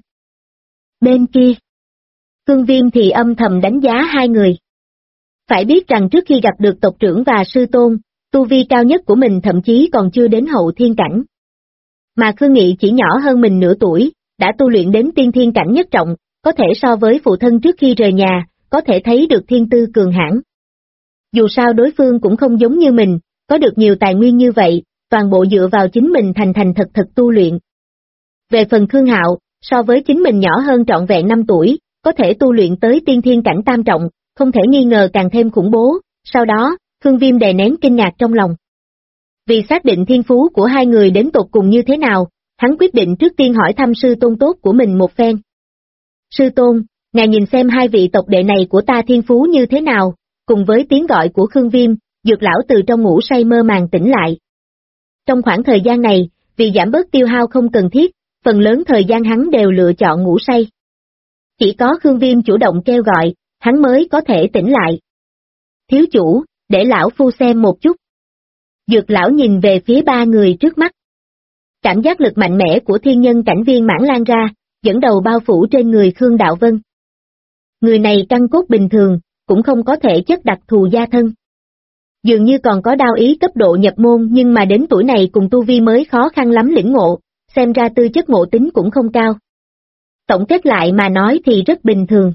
Bên kia, Khương Viêm thì âm thầm đánh giá 2 người. Phải biết rằng trước khi gặp được tộc trưởng và sư tôn, tu vi cao nhất của mình thậm chí còn chưa đến hậu thiên cảnh. Mà Khương Nghị chỉ nhỏ hơn mình nửa tuổi, đã tu luyện đến tiên thiên cảnh nhất trọng, có thể so với phụ thân trước khi rời nhà, có thể thấy được thiên tư cường hãn. Dù sao đối phương cũng không giống như mình, có được nhiều tài nguyên như vậy, toàn bộ dựa vào chính mình thành thật tu luyện. Về phần Khương Hạo, so với chính mình nhỏ hơn trọn vẹn 5 tuổi, có thể tu luyện tới tiên thiên cảnh tam trọng, không thể nghi ngờ càng thêm khủng bố. Sau đó, Khương Viêm đè nén kinh ngạc trong lòng. Vì xác định thiên phú của 2 người đến tột cùng như thế nào, hắn quyết định trước tiên hỏi thăm sư tôn tốt của mình một phen. Sư tôn, ngài nhìn xem 2 vị tộc đệ này của ta thiên phú như thế nào? Cùng với tiếng gọi của Khương Viêm, Dược lão từ trong ngủ say mơ màng tỉnh lại. Trong khoảng thời gian này, vì giảm bớt tiêu hao không cần thiết, phần lớn thời gian hắn đều lựa chọn ngủ say. Chỉ có Khương Viêm chủ động kêu gọi, hắn mới có thể tỉnh lại. Thiếu chủ, để lão phu xem một chút. Dược lão nhìn về phía 3 người trước mắt. Cảm giác lực mạnh mẽ của thiên nhân cảnh viên mãn lan ra, dẫn đầu bao phủ trên người Khương Đạo Vân. Người này căn cốt bình thường, cũng không có thể chất đặc thù gia thân. dường như còn có đao ý cấp độ nhập môn nhưng mà đến tuổi này cùng tu vi mới khó khăn lắm lĩnh ngộ, xem ra tư chất ngộ tính cũng không cao. Tổng kết lại mà nói thì rất bình thường.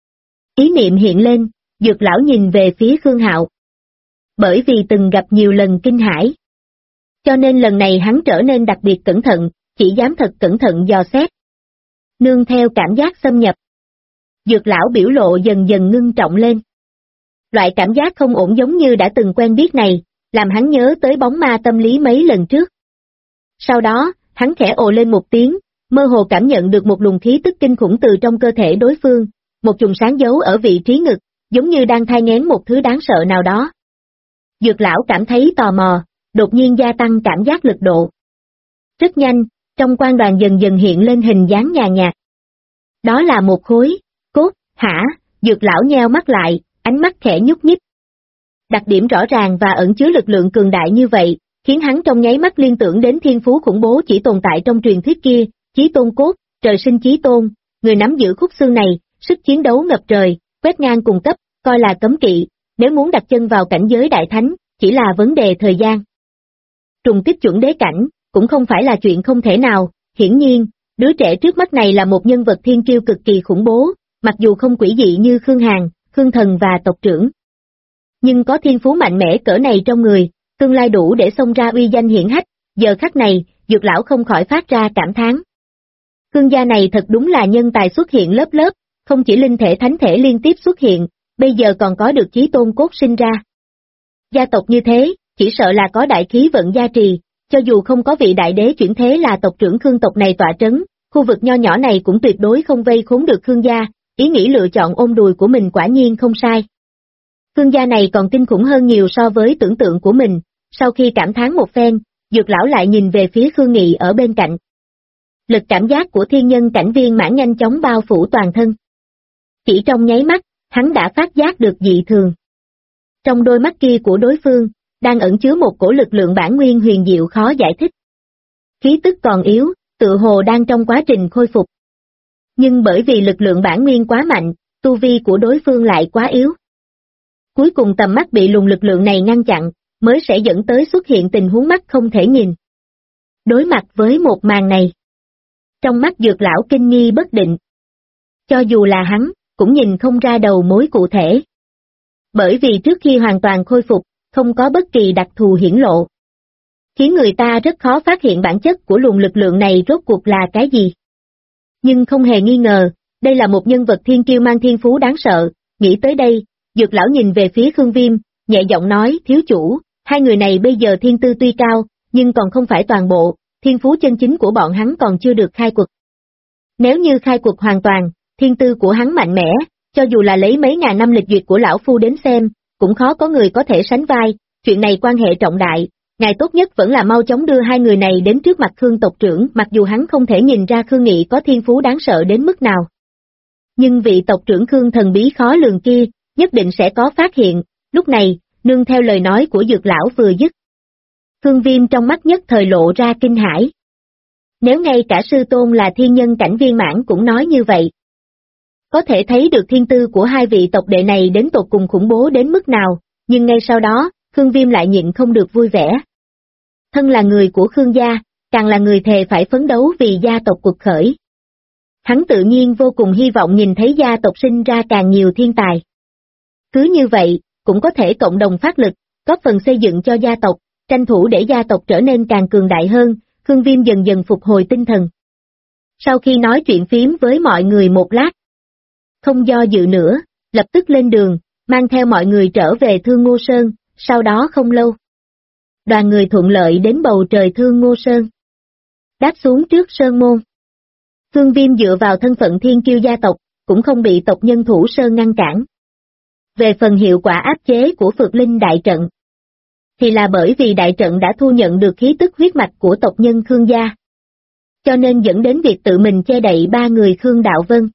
Ý niệm hiện lên, Dược lão nhìn về phía Khương Hạo. Bởi vì từng gặp nhiều lần kinh hãi, cho nên lần này hắn trở nên đặc biệt cẩn thận, chỉ dám thật cẩn thận dò xét. Nương theo cảm giác xâm nhập, Dược lão biểu lộ dần dần ngưng trọng lên. Loại cảm giác không ổn giống như đã từng quen biết này, làm hắn nhớ tới bóng ma tâm lý mấy lần trước. Sau đó, hắn khẽ ồ lên một tiếng, mơ hồ cảm nhận được một luồng khí tức kinh khủng từ trong cơ thể đối phương, một chùm sáng giấu ở vị trí ngực, giống như đang thai nghén một thứ đáng sợ nào đó. Dược lão cảm thấy tò mò, đột nhiên gia tăng cảm giác lực độ. Rất nhanh, trong quan đoàn dần dần hiện lên hình dáng nhàn nhạt. Đó là một khối cốt, hả? Dược lão nheo mắt lại, ánh mắt khẽ nhúc nhích. Đặc điểm rõ ràng và ẩn chứa lực lượng cường đại như vậy, khiến hắn trong nháy mắt liên tưởng đến thiên phú khủng bố chỉ tồn tại trong truyền thuyết kia, chí tôn cốt, trời sinh chí tôn, người nắm giữ khúc xương này, sức chiến đấu ngập trời, quét ngang cùng cấp, coi là cấm kỵ, nếu muốn đặt chân vào cảnh giới đại thánh, chỉ là vấn đề thời gian. Trùng kích chuẩn đế cảnh, cũng không phải là chuyện không thể nào, hiển nhiên, đứa trẻ trước mắt này là một nhân vật thiên kiêu cực kỳ khủng bố, mặc dù không quỷ dị như Khương Hàn, Khương Thần và tộc trưởng. Nhưng có thiên phú mạnh mẽ cỡ này trong người, tương lai đủ để xông ra uy danh hiển hách, giờ khắc này, Dược lão không khỏi phát ra cảm thán. Khương gia này thật đúng là nhân tài xuất hiện lớp lớp, không chỉ linh thể thánh thể liên tiếp xuất hiện, bây giờ còn có được chí tôn cốt sinh ra. Gia tộc như thế, chỉ sợ là có đại khí vận gia trì, cho dù không có vị đại đế chuyển thế là tộc trưởng Khương tộc này tọa trấn, khu vực nho nhỏ này cũng tuyệt đối không vây khốn được Khương gia, ý nghĩ lựa chọn ôm đùi của mình quả nhiên không sai. Khương gia này còn kinh khủng hơn nhiều so với tưởng tượng của mình, sau khi cảm thán một phen, Dược lão lại nhìn về phía Khương Nghị ở bên cạnh. Lực cảm giác của thiên nhân cảnh viên mãn nhanh chóng bao phủ toàn thân. Chỉ trong nháy mắt, hắn đã phát giác được dị thường. Trong đôi mắt kia của đối phương, đang ẩn chứa một cổ lực lượng bản nguyên huyền diệu khó giải thích. Khí tức còn yếu, tựa hồ đang trong quá trình khôi phục. Nhưng bởi vì lực lượng bản nguyên quá mạnh, tu vi của đối phương lại quá yếu. Cuối cùng tầm mắt bị luồng lực lượng này ngăn chặn, mới sẽ dẫn tới xuất hiện tình huống mắt không thể nhìn. Đối mặt với một màn này, trong mắt Dược lão kinh nghi bất định. Cho dù là hắn, cũng nhìn không ra đầu mối cụ thể. Bởi vì trước khi hoàn toàn khôi phục, không có bất kỳ đặc thù hiển lộ. Khiến người ta rất khó phát hiện bản chất của luồng lực lượng này rốt cuộc là cái gì. Nhưng không hề nghi ngờ, đây là một nhân vật thiên kiêu mang thiên phú đáng sợ, nghĩ tới đây, Dược lão nhìn về phía Khương Viêm, nhẹ giọng nói, thiếu chủ, hai người này bây giờ thiên tư tuy cao, nhưng còn không phải toàn bộ, thiên phú chân chính của bọn hắn còn chưa được khai quật. Nếu như khai quật hoàn toàn, thiên tư của hắn mạnh mẽ, cho dù là lấy mấy ngàn năm lịch duyệt của lão phu đến xem, cũng khó có người có thể sánh vai, chuyện này quan hệ trọng đại, ngài tốt nhất vẫn là mau chóng đưa hai người này đến trước mặt Khương tộc trưởng, mặc dù hắn không thể nhìn ra Khương Nghị có thiên phú đáng sợ đến mức nào. Nhưng vị tộc trưởng Khương thần bí khó lường kia, nhất định sẽ có phát hiện, lúc này, nương theo lời nói của Dược lão vừa dứt. Khương Viêm trong mắt nhất thời lộ ra kinh hãi. Nếu ngay cả sư tôn là thiên nhân cảnh viên mãn cũng nói như vậy. Có thể thấy được thiên tư của hai vị tộc đệ này đến tột cùng khủng bố đến mức nào, nhưng ngay sau đó, Khương Viêm lại nhịn không được vui vẻ. Thân là người của Khương gia, càng là người thề phải phấn đấu vì gia tộc cuộc khởi. Hắn tự nhiên vô cùng hy vọng nhìn thấy gia tộc sinh ra càng nhiều thiên tài. Cứ như vậy, cũng có thể cộng đồng phát lực, góp phần xây dựng cho gia tộc, tranh thủ để gia tộc trở nên càng cường đại hơn, Khương Viêm dần dần phục hồi tinh thần. Sau khi nói chuyện phím với mọi người một lát, không do dự nữa, lập tức lên đường, mang theo mọi người trở về Thương Ngô Sơn, sau đó không lâu. Đoàn người thuận lợi đến bầu trời Thương Ngô Sơn. Đáp xuống trước Sơn Môn. Khương Viêm dựa vào thân phận thiên kiêu gia tộc, cũng không bị tộc nhân Thủ Sơn ngăn cản. Về phần hiệu quả áp chế của Phược Linh đại trận, thì là bởi vì đại trận đã thu nhận được khí tức huyết mạch của tộc nhân Khương gia. Cho nên dẫn đến việc tự mình che đậy ba người Khương Đạo Vân.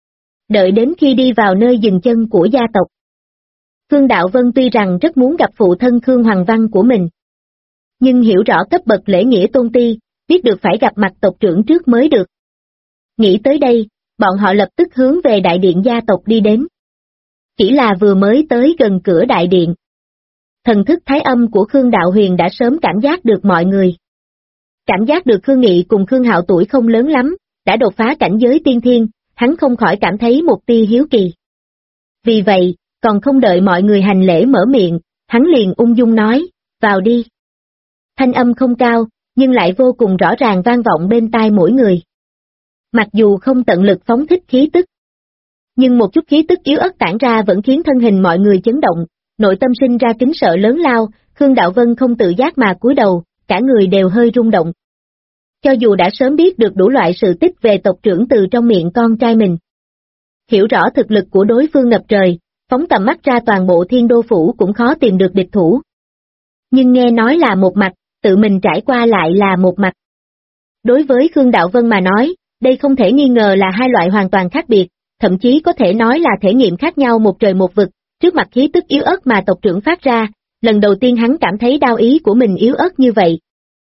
Đợi đến khi đi vào nơi dừng chân của gia tộc. Khương Đạo Vân tuy rằng rất muốn gặp phụ thân Khương Hoàng Văn của mình. Nhưng hiểu rõ cấp bậc lễ nghĩa tôn ti, biết được phải gặp mặt tộc trưởng trước mới được. Nghĩ tới đây, bọn họ lập tức hướng về đại điện gia tộc đi đến. Chỉ là vừa mới tới gần cửa đại điện. thần thức thái âm của Khương Đạo Huyền đã sớm cảm giác được mọi người. Cảm giác được Khương Nghị cùng Khương Hạo tuổi không lớn lắm, đã đột phá cảnh giới tiên thiên, hắn không khỏi cảm thấy một tia hiếu kỳ. Vì vậy, còn không đợi mọi người hành lễ mở miệng, hắn liền ung dung nói, vào đi. Thanh âm không cao, nhưng lại vô cùng rõ ràng vang vọng bên tai mỗi người. Mặc dù không tận lực phóng thích khí tức, nhưng một chút khí tức yếu ớt tản ra vẫn khiến thân hình mọi người chấn động, nội tâm sinh ra kính sợ lớn lao. Khương Đạo Vân không tự giác mà cúi đầu, cả người đều hơi rung động. Cho dù đã sớm biết được đủ loại sự tích về tộc trưởng từ trong miệng con trai mình, hiểu rõ thực lực của đối phương ngập trời, phóng tầm mắt ra toàn bộ Thiên Đô Phủ cũng khó tìm được địch thủ. Nhưng nghe nói là một mặt, tự mình trải qua lại là một mặt. Đối với Khương Đạo Vân mà nói, đây không thể nghi ngờ là hai loại hoàn toàn khác biệt, thậm chí có thể nói là thể nghiệm khác nhau một trời một vực. Trước mặt khí tức yếu ớt mà tộc trưởng phát ra, lần đầu tiên hắn cảm thấy đao ý của mình yếu ớt như vậy.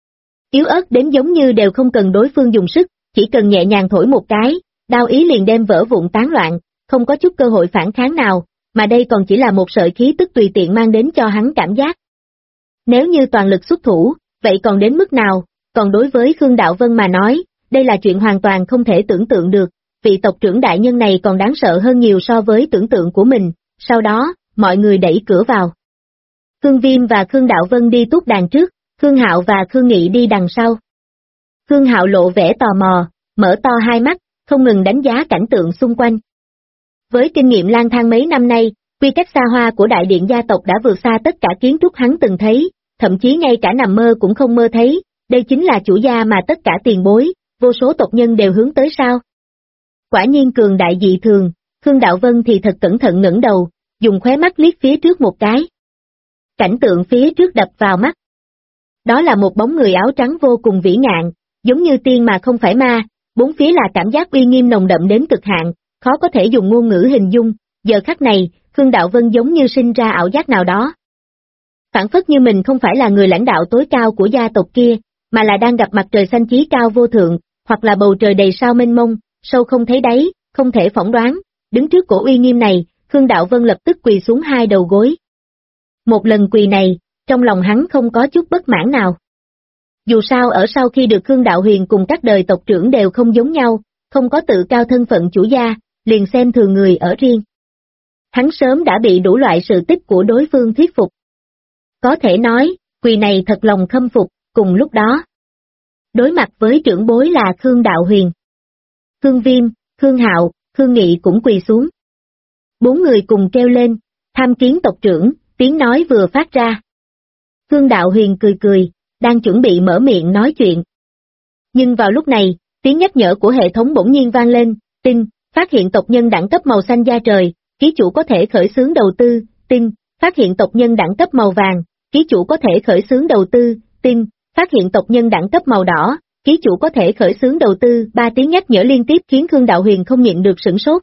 Yếu ớt đến giống như đều không cần đối phương dùng sức, chỉ cần nhẹ nhàng thổi một cái, đao ý liền đem vỡ vụn tán loạn, không có chút cơ hội phản kháng nào, mà đây còn chỉ là một sợi khí tức tùy tiện mang đến cho hắn cảm giác. Nếu như toàn lực xuất thủ, vậy còn đến mức nào? Còn đối với Khương Đạo Vân mà nói, đây là chuyện hoàn toàn không thể tưởng tượng được, vị tộc trưởng đại nhân này còn đáng sợ hơn nhiều so với tưởng tượng của mình. Sau đó, mọi người đẩy cửa vào. Khương Viêm và Khương Đạo Vân đi túc đàn trước, Khương Hạo và Khương Nghị đi đằng sau. Khương Hạo lộ vẻ tò mò, mở to hai mắt, không ngừng đánh giá cảnh tượng xung quanh. Với kinh nghiệm lang thang mấy năm nay, quy cách xa hoa của đại điện gia tộc đã vượt xa tất cả kiến trúc hắn từng thấy, thậm chí ngay cả nằm mơ cũng không mơ thấy, đây chính là chủ gia mà tất cả tiền bối, vô số tộc nhân đều hướng tới sao. Quả nhiên cường đại dị thường, Khương Đạo Vân thì thật cẩn thận ngẩng đầu, dùng khóe mắt liếc phía trước một cái. Cảnh tượng phía trước đập vào mắt. Đó là một bóng người áo trắng vô cùng vĩ ngạn, giống như tiên mà không phải ma, bốn phía là cảm giác uy nghiêm nồng đậm đến cực hạn, khó có thể dùng ngôn ngữ hình dung. Giờ khắc này, Khương Đạo Vân giống như sinh ra ảo giác nào đó. Phản phất như mình không phải là người lãnh đạo tối cao của gia tộc kia, mà là đang gặp mặt trời xanh chí cao vô thượng, hoặc là bầu trời đầy sao mênh mông, sâu không thấy đáy, không thể phỏng đoán. Đứng trước cổ uy nghiêm này, Khương Đạo Vân lập tức quỳ xuống hai đầu gối. Một lần quỳ này, trong lòng hắn không có chút bất mãn nào. Dù sao ở sau khi được Khương Đạo Huyền cùng các đời tộc trưởng đều không giống nhau, không có tự cao thân phận chủ gia, liền xem thường người ở riêng. Hắn sớm đã bị đủ loại sự tích của đối phương thuyết phục. Có thể nói, quỳ này thật lòng khâm phục. Cùng lúc đó, đối mặt với trưởng bối là Khương Đạo Huyền, Khương Viêm, Khương Hạo, Khương Nghị cũng quỳ xuống. Bốn người cùng kêu lên, tham kiến tộc trưởng, tiếng nói vừa phát ra. Khương Đạo Huyền cười cười, đang chuẩn bị mở miệng nói chuyện. Nhưng vào lúc này, tiếng nhắc nhở của hệ thống bỗng nhiên vang lên, tin, phát hiện tộc nhân đẳng cấp màu xanh da trời, ký chủ có thể khởi xướng đầu tư, tin, phát hiện tộc nhân đẳng cấp màu vàng, ký chủ có thể khởi xướng đầu tư, tin, phát hiện tộc nhân đẳng cấp màu đỏ, ký chủ có thể khởi xướng đầu tư. Ba tiếng nhắc nhở liên tiếp khiến Khương Đạo Huyền không nhịn được sửng sốt.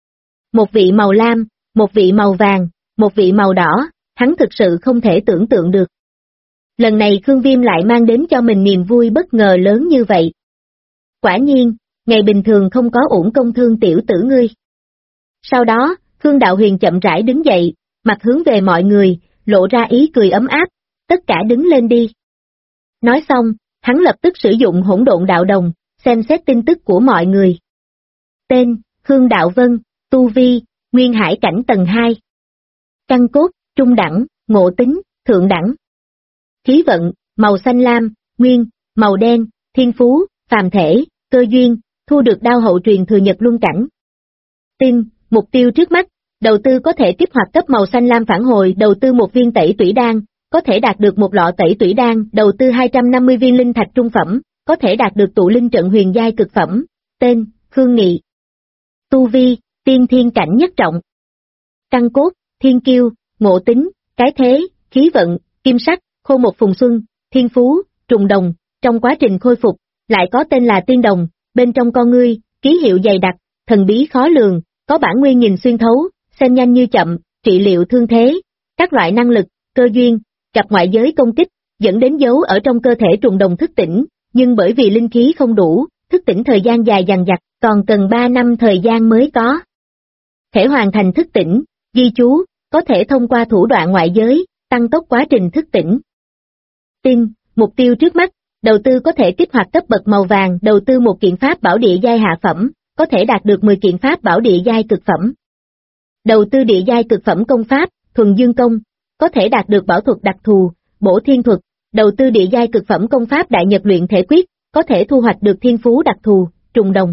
Một vị màu lam, một vị màu vàng, một vị màu đỏ, hắn thực sự không thể tưởng tượng được. Lần này Khương Viêm lại mang đến cho mình niềm vui bất ngờ lớn như vậy. Quả nhiên, ngày bình thường không có uổng công thương tiểu tử ngươi. Sau đó, Khương Đạo Huyền chậm rãi đứng dậy, mặt hướng về mọi người, lộ ra ý cười ấm áp, tất cả đứng lên đi. Nói xong, hắn lập tức sử dụng hỗn độn đạo đồng, xem xét tin tức của mọi người. Tên, Khương Đạo Vân, tu vi, Nguyên Hải cảnh tầng 2. Căn cốt, trung đẳng, ngộ tính, thượng đẳng. Khí vận, màu xanh lam, nguyên, màu đen, thiên phú, phàm thể, cơ duyên, thu được đao hậu truyền thừa nhật luân cảnh. Tin, mục tiêu trước mắt, đầu tư có thể kích hoạt cấp màu xanh lam phản hồi, đầu tư một viên tẩy tủy đan, có thể đạt được một lọ tẩy tủy đan, đầu tư 250 viên linh thạch trung phẩm, có thể đạt được tụ linh trận huyền giai cực phẩm. Tên, Khương Nghị. Tu vi, tiên thiên cảnh nhất trọng. Căn cốt, thiên kiêu, ngộ tính, cái thế, khí vận, kim sắc, khô một phùng xuân, thiên phú, trùng đồng, trong quá trình khôi phục, lại có tên là tiên đồng, bên trong con ngươi, ký hiệu dày đặc, thần bí khó lường, có bản nguyên nhìn xuyên thấu, xem nhanh như chậm, trị liệu thương thế, các loại năng lực, cơ duyên, gặp ngoại giới công kích, dẫn đến dấu ở trong cơ thể trùng đồng thức tỉnh, nhưng bởi vì linh khí không đủ, thức tỉnh thời gian dài dằng dặc, còn cần 3 năm thời gian mới có thể hoàn thành thức tỉnh. Ghi chú, có thể thông qua thủ đoạn ngoại giới, tăng tốc quá trình thức tỉnh. Tin, mục tiêu trước mắt, đầu tư có thể kích hoạt cấp bậc màu vàng, đầu tư một kiện pháp bảo địa giai hạ phẩm, có thể đạt được 10 kiện pháp bảo địa giai cực phẩm. Đầu tư địa giai cực phẩm công pháp, thuần dương công, có thể đạt được bảo thuật đặc thù, bổ thiên thuật, đầu tư địa giai cực phẩm công pháp đại nhật luyện thể quyết, có thể thu hoạch được thiên phú đặc thù, trùng đồng.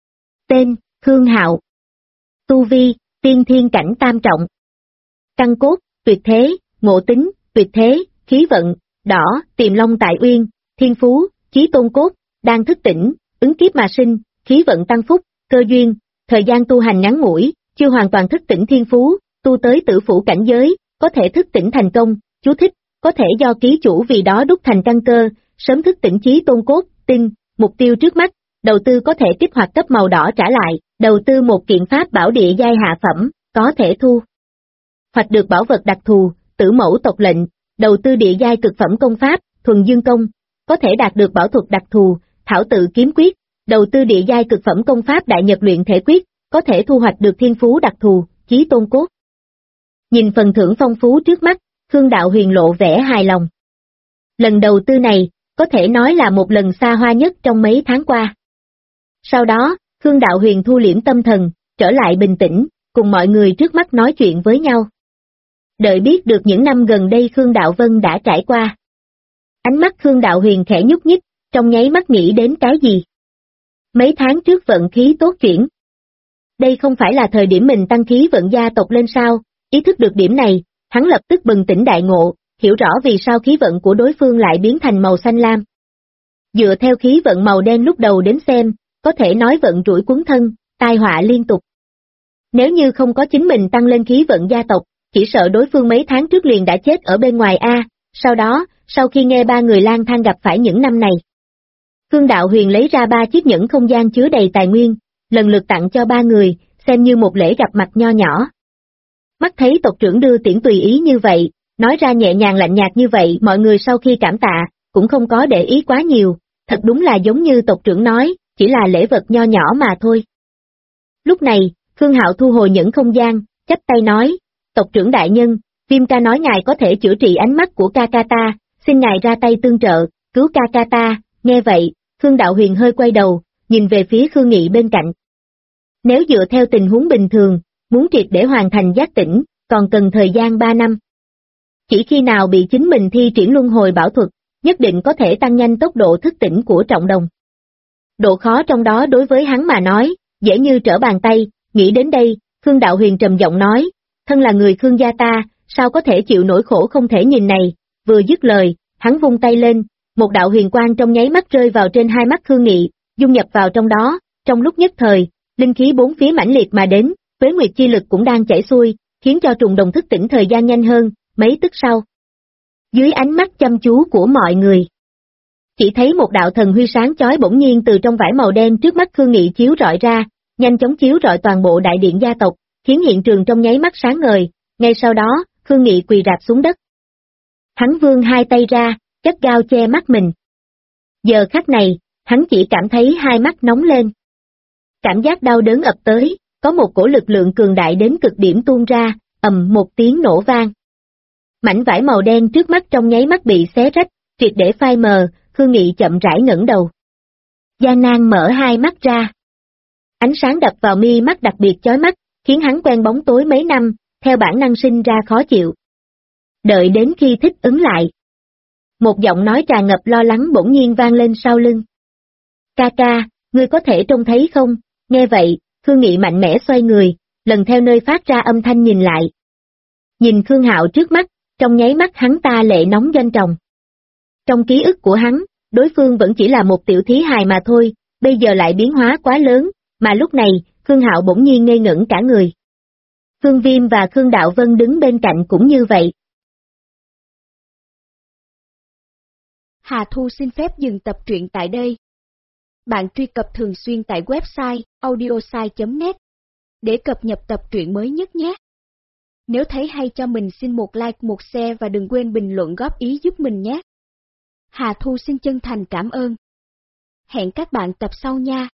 Tên, Khương Hạo. Tu vi, tiên thiên cảnh tam trọng. Căn cốt, tuyệt thế, ngộ tính, tuyệt thế, khí vận, đỏ, tiềm long tại uyên, thiên phú, chí tôn cốt, đang thức tỉnh, ứng kiếp mà sinh, khí vận tăng phúc, cơ duyên, thời gian tu hành ngắn ngủi, chưa hoàn toàn thức tỉnh thiên phú, tu tới tử phủ cảnh giới, có thể thức tỉnh thành công, chú thích, có thể do ký chủ vì đó đúc thành căn cơ, sớm thức tỉnh chí tôn cốt, tin, mục tiêu trước mắt, đầu tư có thể kích hoạt cấp màu đỏ trả lại, đầu tư một kiện pháp bảo địa giai hạ phẩm, có thể thu hoạch được bảo vật đặc thù, tử mẫu tộc lệnh, đầu tư địa giai cực phẩm công pháp, thuần dương công, có thể đạt được bảo thuật đặc thù, thảo tự kiếm quyết, đầu tư địa giai cực phẩm công pháp đại nhật luyện thể quyết, có thể thu hoạch được thiên phú đặc thù, chí tôn cốt. Nhìn phần thưởng phong phú trước mắt, Khương Đạo Huyền lộ vẻ hài lòng. Lần đầu tư này, có thể nói là một lần xa hoa nhất trong mấy tháng qua. Sau đó, Khương Đạo Huyền thu liễm tâm thần, trở lại bình tĩnh, cùng mọi người trước mắt nói chuyện với nhau. Đợi biết được những năm gần đây Khương Đạo Vân đã trải qua. Ánh mắt Khương Đạo Huyền khẽ nhúc nhích, trong nháy mắt nghĩ đến cái gì? Mấy tháng trước vận khí tốt chuyển. Đây không phải là thời điểm mình tăng khí vận gia tộc lên sao? Ý thức được điểm này, hắn lập tức bừng tỉnh đại ngộ, hiểu rõ vì sao khí vận của đối phương lại biến thành màu xanh lam. Dựa theo khí vận màu đen lúc đầu đến xem, có thể nói vận rủi cuốn thân, tai họa liên tục. Nếu như không có chính mình tăng lên khí vận gia tộc, chỉ sợ đối phương mấy tháng trước liền đã chết ở bên ngoài a. Sau đó, sau khi nghe ba người lang thang gặp phải những năm này, Khương Đạo Huyền lấy ra 3 chiếc nhẫn không gian chứa đầy tài nguyên, lần lượt tặng cho 3 người, xem như một lễ gặp mặt nho nhỏ. Mắt thấy tộc trưởng đưa tiễn tùy ý như vậy, nói ra nhẹ nhàng lạnh nhạt như vậy, mọi người sau khi cảm tạ, cũng không có để ý quá nhiều, thật đúng là giống như tộc trưởng nói, chỉ là lễ vật nho nhỏ mà thôi. Lúc này, Khương Hạo thu hồi nhẫn không gian, chắp tay nói, tộc trưởng đại nhân, Viêm ca nói ngài có thể chữa trị ánh mắt của ca ca ta, xin ngài ra tay tương trợ, cứu ca ca ta. Nghe vậy, Khương Đạo Huyền hơi quay đầu, nhìn về phía Khương Nghị bên cạnh. Nếu dựa theo tình huống bình thường, muốn triệt để hoàn thành giác tỉnh, còn cần thời gian 3 năm. Chỉ khi nào bị chính mình thi triển luân hồi bảo thuật, nhất định có thể tăng nhanh tốc độ thức tỉnh của trọng đồng. Độ khó trong đó đối với hắn mà nói, dễ như trở bàn tay, nghĩ đến đây, Khương Đạo Huyền trầm giọng nói, thân là người Khương gia ta, sao có thể chịu nỗi khổ không thể nhìn này, vừa dứt lời, hắn vung tay lên, một đạo huyền quang trong nháy mắt rơi vào trên hai mắt Khương Nghị, dung nhập vào trong đó, trong lúc nhất thời, linh khí bốn phía mãnh liệt mà đến, tuế nguyệt chi lực cũng đang chảy xuôi, khiến cho trùng đồng thức tỉnh thời gian nhanh hơn, mấy tức sau. Dưới ánh mắt chăm chú của mọi người, chỉ thấy một đạo thần huy sáng chói bỗng nhiên từ trong vải màu đen trước mắt Khương Nghị chiếu rọi ra, nhanh chóng chiếu rọi toàn bộ đại điện gia tộc, khiến hiện trường trong nháy mắt sáng ngời, ngay sau đó, Khương Nghị quỳ rạp xuống đất. Hắn vươn hai tay ra, gắt gao che mắt mình. Giờ khắc này, hắn chỉ cảm thấy hai mắt nóng lên. Cảm giác đau đớn ập tới, có một cổ lực lượng cường đại đến cực điểm tuôn ra, ầm một tiếng nổ vang. Mảnh vải màu đen trước mắt trong nháy mắt bị xé rách, triệt để phai mờ, Khương Nghị chậm rãi ngẩng đầu. Gian nan mở hai mắt ra. Ánh sáng đập vào mi mắt đặc biệt chói mắt, khiến hắn quen bóng tối mấy năm, theo bản năng sinh ra khó chịu. Đợi đến khi thích ứng lại. Một giọng nói tràn ngập lo lắng bỗng nhiên vang lên sau lưng. Ca ca, ngươi có thể trông thấy không? Nghe vậy, Khương Nghị mạnh mẽ xoay người, lần theo nơi phát ra âm thanh nhìn lại. Nhìn Khương Hạo trước mắt, trong nháy mắt hắn ta lệ nóng doanh tròng. Trong ký ức của hắn, đối phương vẫn chỉ là một tiểu thí hài mà thôi, bây giờ lại biến hóa quá lớn, mà lúc này, Khương Hạo bỗng nhiên ngây ngẩn cả người. Khương Viêm và Khương Đạo Vân đứng bên cạnh cũng như vậy. Hà Thu xin phép dừng tập truyện tại đây. Bạn truy cập thường xuyên tại website audiosai.net để cập nhật tập truyện mới nhất nhé. Nếu thấy hay cho mình xin một like, một share và đừng quên bình luận góp ý giúp mình nhé. Hà Thu xin chân thành cảm ơn. Hẹn các bạn tập sau nha.